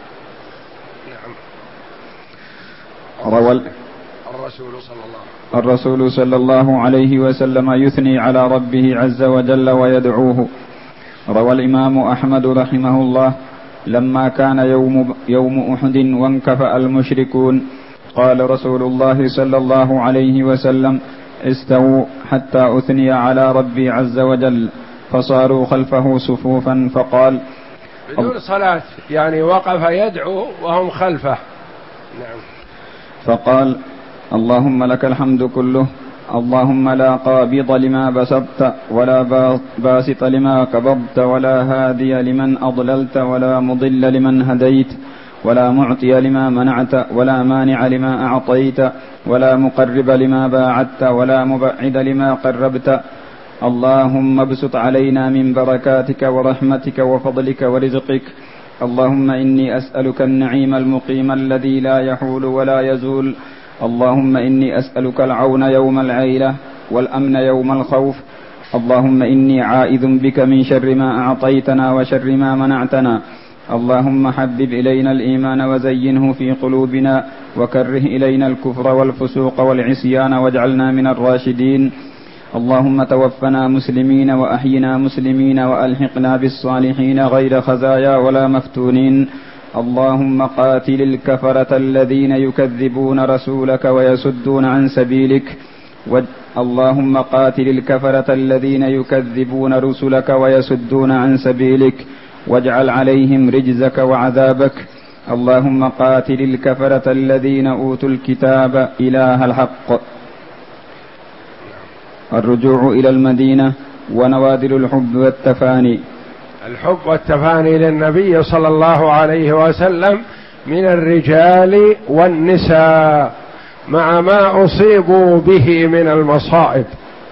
روى الرسول صلى الله الرسول صلى الله عليه وسلم يثني على ربه عز وجل ويدعوه. روى الإمام أحمد رحمه الله: لما كان يوم, يوم أحد وانكفأ المشركون قال رسول الله صلى الله عليه وسلم: استووا حتى أثني على ربي عز وجل، فصاروا خلفه صفوفا فقال بدون صلاة، يعني وقف يدعو وهم خلفه. نعم. فقال: اللهم لك الحمد كله، اللهم لا قابض لما بسطت ولا باسط لما قبضت ولا هادي لمن أضللت ولا مضل لمن هديت ولا معطي لما منعت ولا مانع لما أعطيت ولا مقرب لما باعدت ولا مبعد لما قربت. اللهم ابسط علينا من بركاتك ورحمتك وفضلك ورزقك. اللهم إني أسألك النعيم المقيم الذي لا يحول ولا يزول. اللهم إني أسألك العون يوم العيلة والأمن يوم الخوف. اللهم إني عائذ بك من شر ما أعطيتنا وشر ما منعتنا. اللهم حبب إلينا الإيمان وزينه في قلوبنا وكره إلينا الكفر والفسوق والعصيان واجعلنا من الراشدين. اللهم توفنا مسلمين وأحينا مسلمين وألحقنا بالصالحين غير خزايا ولا مفتونين. اللهم قاتل الكفرة الذين يكذبون رسولك ويصدون عن سبيلك و... اللهم قاتل الكفرة الذين يكذبون رسلك ويصدون عن سبيلك واجعل عليهم رجزك وعذابك. اللهم قاتل الكفرة الذين أوتوا الكتاب إله الحق. الرجوع إلى المدينة ونوادر الحب والتفاني. الحب والتفاني للنبي صلى الله عليه وسلم من الرجال والنساء مع ما أصيبوا به من المصائب.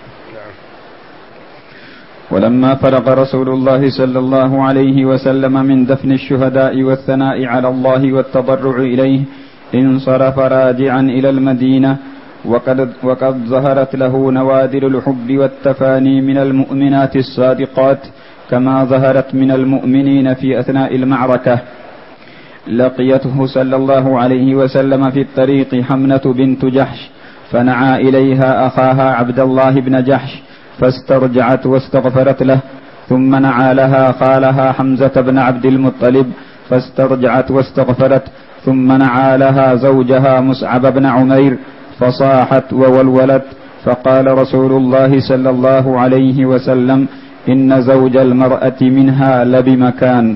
ولما فرغ رسول الله صلى الله عليه وسلم من دفن الشهداء والثناء على الله والتضرع إليه انصرف راجعا إلى المدينة، وقد, وقد ظهرت له نوادر الحب والتفاني من المؤمنات الصادقات كما ظهرت من المؤمنين في أثناء المعركة. لقيته صلى الله عليه وسلم في الطريق حمنة بنت جحش، فنعى إليها أخاها عبد الله بن جحش فاسترجعت واستغفرت له، ثم نعى لها خالها حمزة بن عبد المطلب فاسترجعت واستغفرت، ثم نعى لها زوجها مصعب بن عمير فصاحت وولولت، فقال رسول الله صلى الله عليه وسلم: إن زوج المرأة منها لبمكان.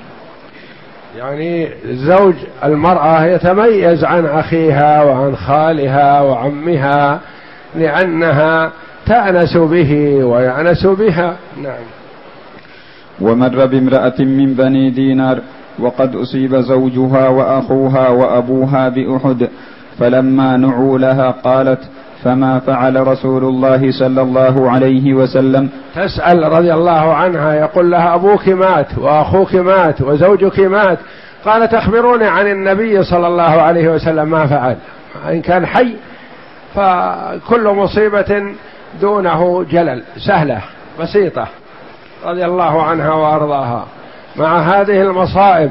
يعني زوج المرأة يتميز عن أخيها وعن خالها وعمها لأنها تأنس به ويأنس بها. نعم. ومر بامرأة من بني دينار وقد أصيب زوجها وأخوها وأبوها بأحد، فلما نعوا لها قالت: فما فعل رسول الله صلى الله عليه وسلم؟ تسأل رضي الله عنها، يقول لها: أبوك مات وأخوك مات وزوجك مات. قالت: أخبروني عن النبي صلى الله عليه وسلم ما فعل، إن كان حي فكل مصيبة دونه جلل سهلة بسيطة، رضي الله عنها وأرضاها. مع هذه المصائب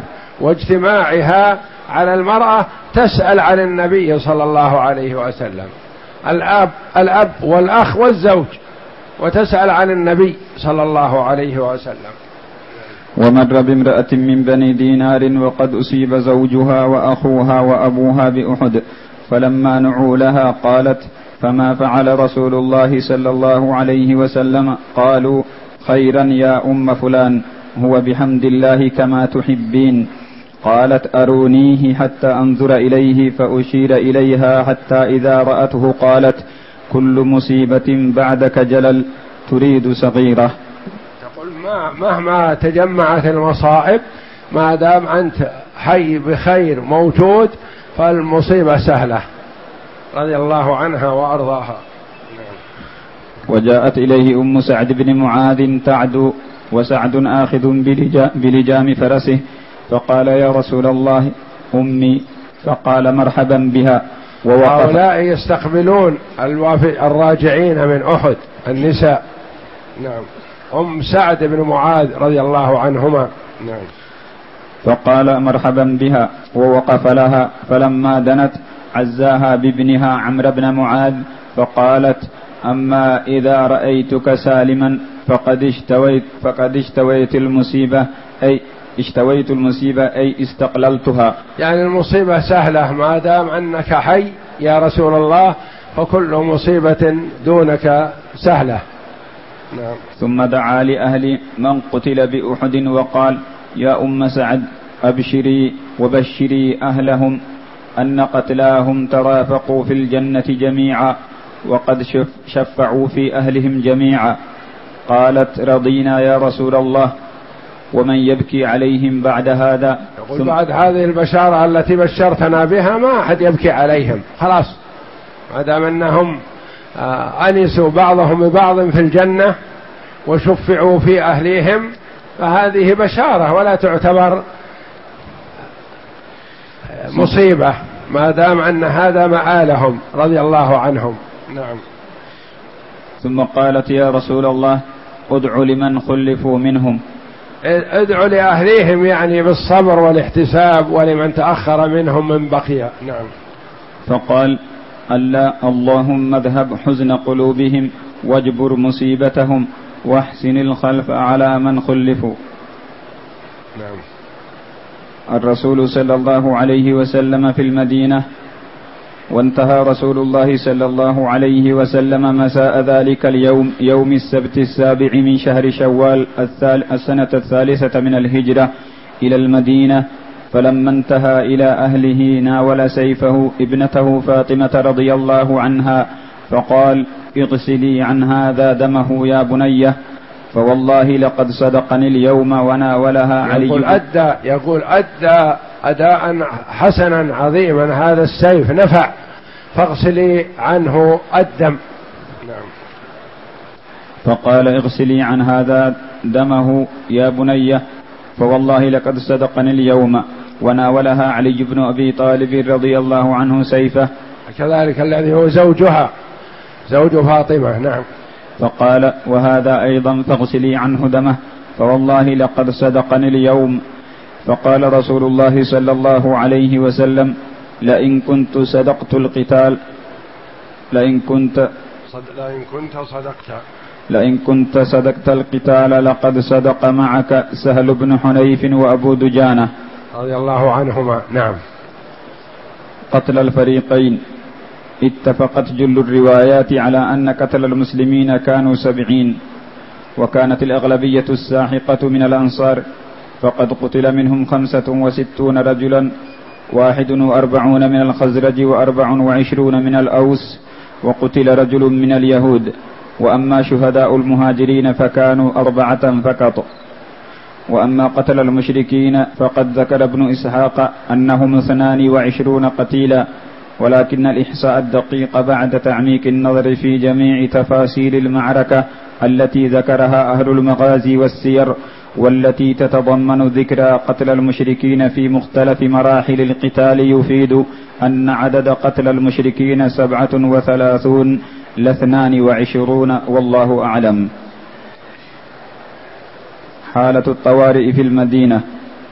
واجتماعها على المرأة تسأل عن النبي صلى الله عليه وسلم. الأب الأب والأخ والزوج، وتسأل عن النبي صلى الله عليه وسلم. ومر بامرأة من بني دينار وقد أصيب زوجها وأخوها وأبوها بأحد، فلما نعوا لها قالت: فما فعل رسول الله صلى الله عليه وسلم؟ قالوا: خيرا يا أم فلان، هو بحمد الله كما تحبين. قالت: أرونيه حتى أنظر إليه، فأشير إليها حتى إذا رأته قالت: كل مصيبة بعدك جلل، تريد صغيرة. تقول ما مهما تجمعت المصائب ما دام أنت حي بخير موجود فالمصيبة سهلة، رضي الله عنها وأرضاها. وجاءت إليه أم سعد بن معاذ تعدو، وسعد آخذ بلجام فرسه، فقال: يا رسول الله أمي، فقال: مرحبا بها. وهؤلاء يستقبلون الراجعين من أحد النساء. نعم. أم سعد بن معاذ رضي الله عنهما. نعم. فقال: مرحبا بها، ووقف لها، فلما دنت عزاها بابنها عمرو بن معاذ، فقالت: أما إذا رأيتك سالما فقد اشتويت فقد اشتويت المصيبة، أي اشتويت المصيبة أي استقللتها. يعني المصيبة سهلة ما دام أنك حي يا رسول الله، فكل مصيبة دونك سهلة. نعم. ثم دعا لأهل من قتل بأحد وقال: يا أم سعد، أبشري وبشري أهلهم أن قتلاهم ترافقوا في الجنة جميعا، وقد شفعوا في أهلهم جميعا. قالت: رضينا يا رسول الله، ومن يبكي عليهم بعد هذا؟ يقول بعد هذه البشارة التي بشرتنا بها ما أحد يبكي عليهم، خلاص ما دام أنهم أنسوا بعضهم ببعض في الجنة وشفعوا في أهليهم، فهذه بشارة ولا تعتبر مصيبة ما دام أن هذا مآلهم رضي الله عنهم. نعم. ثم قالت: يا رسول الله، ادع لمن خلفوا منهم. ادعوا لأهليهم يعني بالصبر والاحتساب، ولمن تأخر منهم من بقية. نعم. فقال: ألا اللهم اذهب حزن قلوبهم واجبر مصيبتهم واحسن الخلف على من خلفوا. نعم. الرسول صلى الله عليه وسلم في المدينة، وانتهى رسول الله صلى الله عليه وسلم مساء ذلك اليوم يوم السبت السابع من شهر شوال السنة الثالثة من الهجرة إلى المدينة، فلما انتهى إلى أهله ناول سيفه ابنته فاطمة رضي الله عنها، فقال: اغسلي عن هذا دمه يا بنيه، فوالله لقد صدقني اليوم. وناولها علي. يقول أدى يقول أدى أداء حسنا عظيما، هذا السيف نفع، فاغسلي عنه الدم. نعم. فقال: اغسلي عن هذا دمه يا بنيه، فوالله لقد صدقني اليوم. وناولها علي بن أبي طالب رضي الله عنه سيفه، كذلك الذي هو زوجها زوج فاطمة. نعم. فقال: وهذا أيضا فاغسلي عنه دمه، فوالله لقد صدقني اليوم. فقال رسول الله صلى الله عليه وسلم: لئن كنت صدقت القتال لئن كنت لئن كنت صدقت لئن كنت صدقت القتال لقد صدق معك سهل بن حنيف وأبو دجانة رضي الله عنهما. نعم. قتل الفريقين. اتفقت جل الروايات على أن قتل المسلمين كانوا سبعين، وكانت الأغلبية الساحقة من الأنصار، فقد قتل منهم خمسة وستون رجلا، واحد وأربعون من الخزرج وأربع وعشرون من الأوس، وقتل رجل من اليهود. وأما شهداء المهاجرين فكانوا أربعة فقط. وأما قتل المشركين فقد ذكر ابن إسحاق أنهم اثنان وعشرون قتيلا، ولكن الإحصاء الدقيق بعد تعميق النظر في جميع تفاصيل المعركة التي ذكرها أهل المغازي والسير، والتي تتضمن ذكر قتل المشركين في مختلف مراحل القتال، يفيد أن عدد قتل المشركين سبعة وثلاثون لاثنان وعشرون، والله أعلم. حالة الطوارئ في المدينة.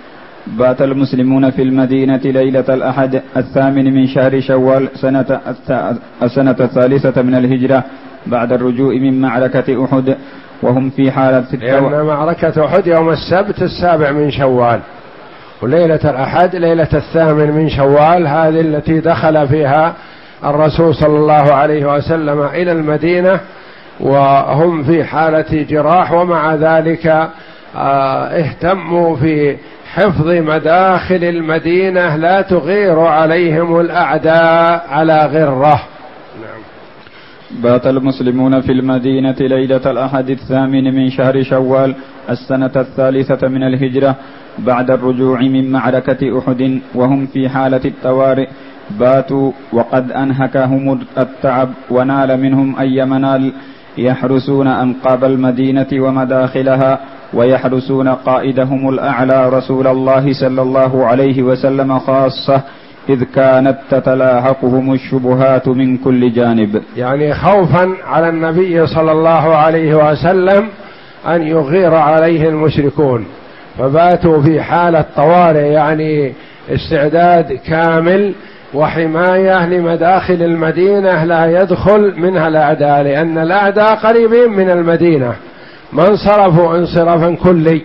بات المسلمون في المدينة ليلة الأحد الثامن من شهر شوال سنة السنة الثالثة من الهجرة بعد الرجوع من معركة أحد، وهم في حالة التو... لأن معركة أحد يوم السبت السابع من شوال، وليلة الأحد ليلة الثامن من شوال، هذه التي دخل فيها الرسول صلى الله عليه وسلم إلى المدينة وهم في حالة جراح، ومع ذلك اهتموا في حفظ مداخل المدينة لا تغير عليهم الأعداء على غرة. نعم. بات المسلمون في المدينة ليلة الأحد الثامن من شهر شوال السنة الثالثة من الهجرة بعد الرجوع من معركة أحد، وهم في حالة الطوارئ. باتوا وقد أنهكهم التعب ونال منهم أي منال، يحرسون أنقاب المدينة ومداخلها، ويحرسون قائدهم الأعلى رسول الله صلى الله عليه وسلم خاصة، إذ كانت تتلاحقهم الشبهات من كل جانب. يعني خوفا على النبي صلى الله عليه وسلم أن يغير عليه المشركون، فباتوا في حالة طوارئ، يعني استعداد كامل وحماية لمداخل المدينة لا يدخل منها الأعداء، لأن الأعداء قريبين من المدينة ما انصرفوا انصرافا كلي.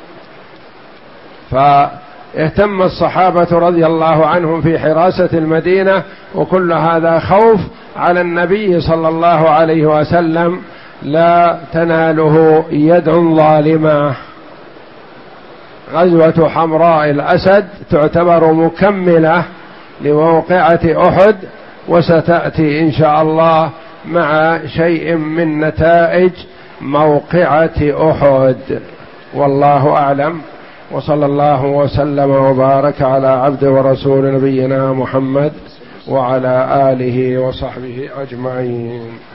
فاهتم الصحابة رضي الله عنهم في حراسة المدينة، وكل هذا خوف على النبي صلى الله عليه وسلم لا تناله يد ظالمة. غزوة حمراء الأسد تعتبر مكملة لموقعة أحد، وستأتي إن شاء الله مع شيء من نتائج موقعة أحد، والله أعلم. وصلى الله وسلم وبارك على عبد ورسول نبينا محمد وعلى آله وصحبه أجمعين.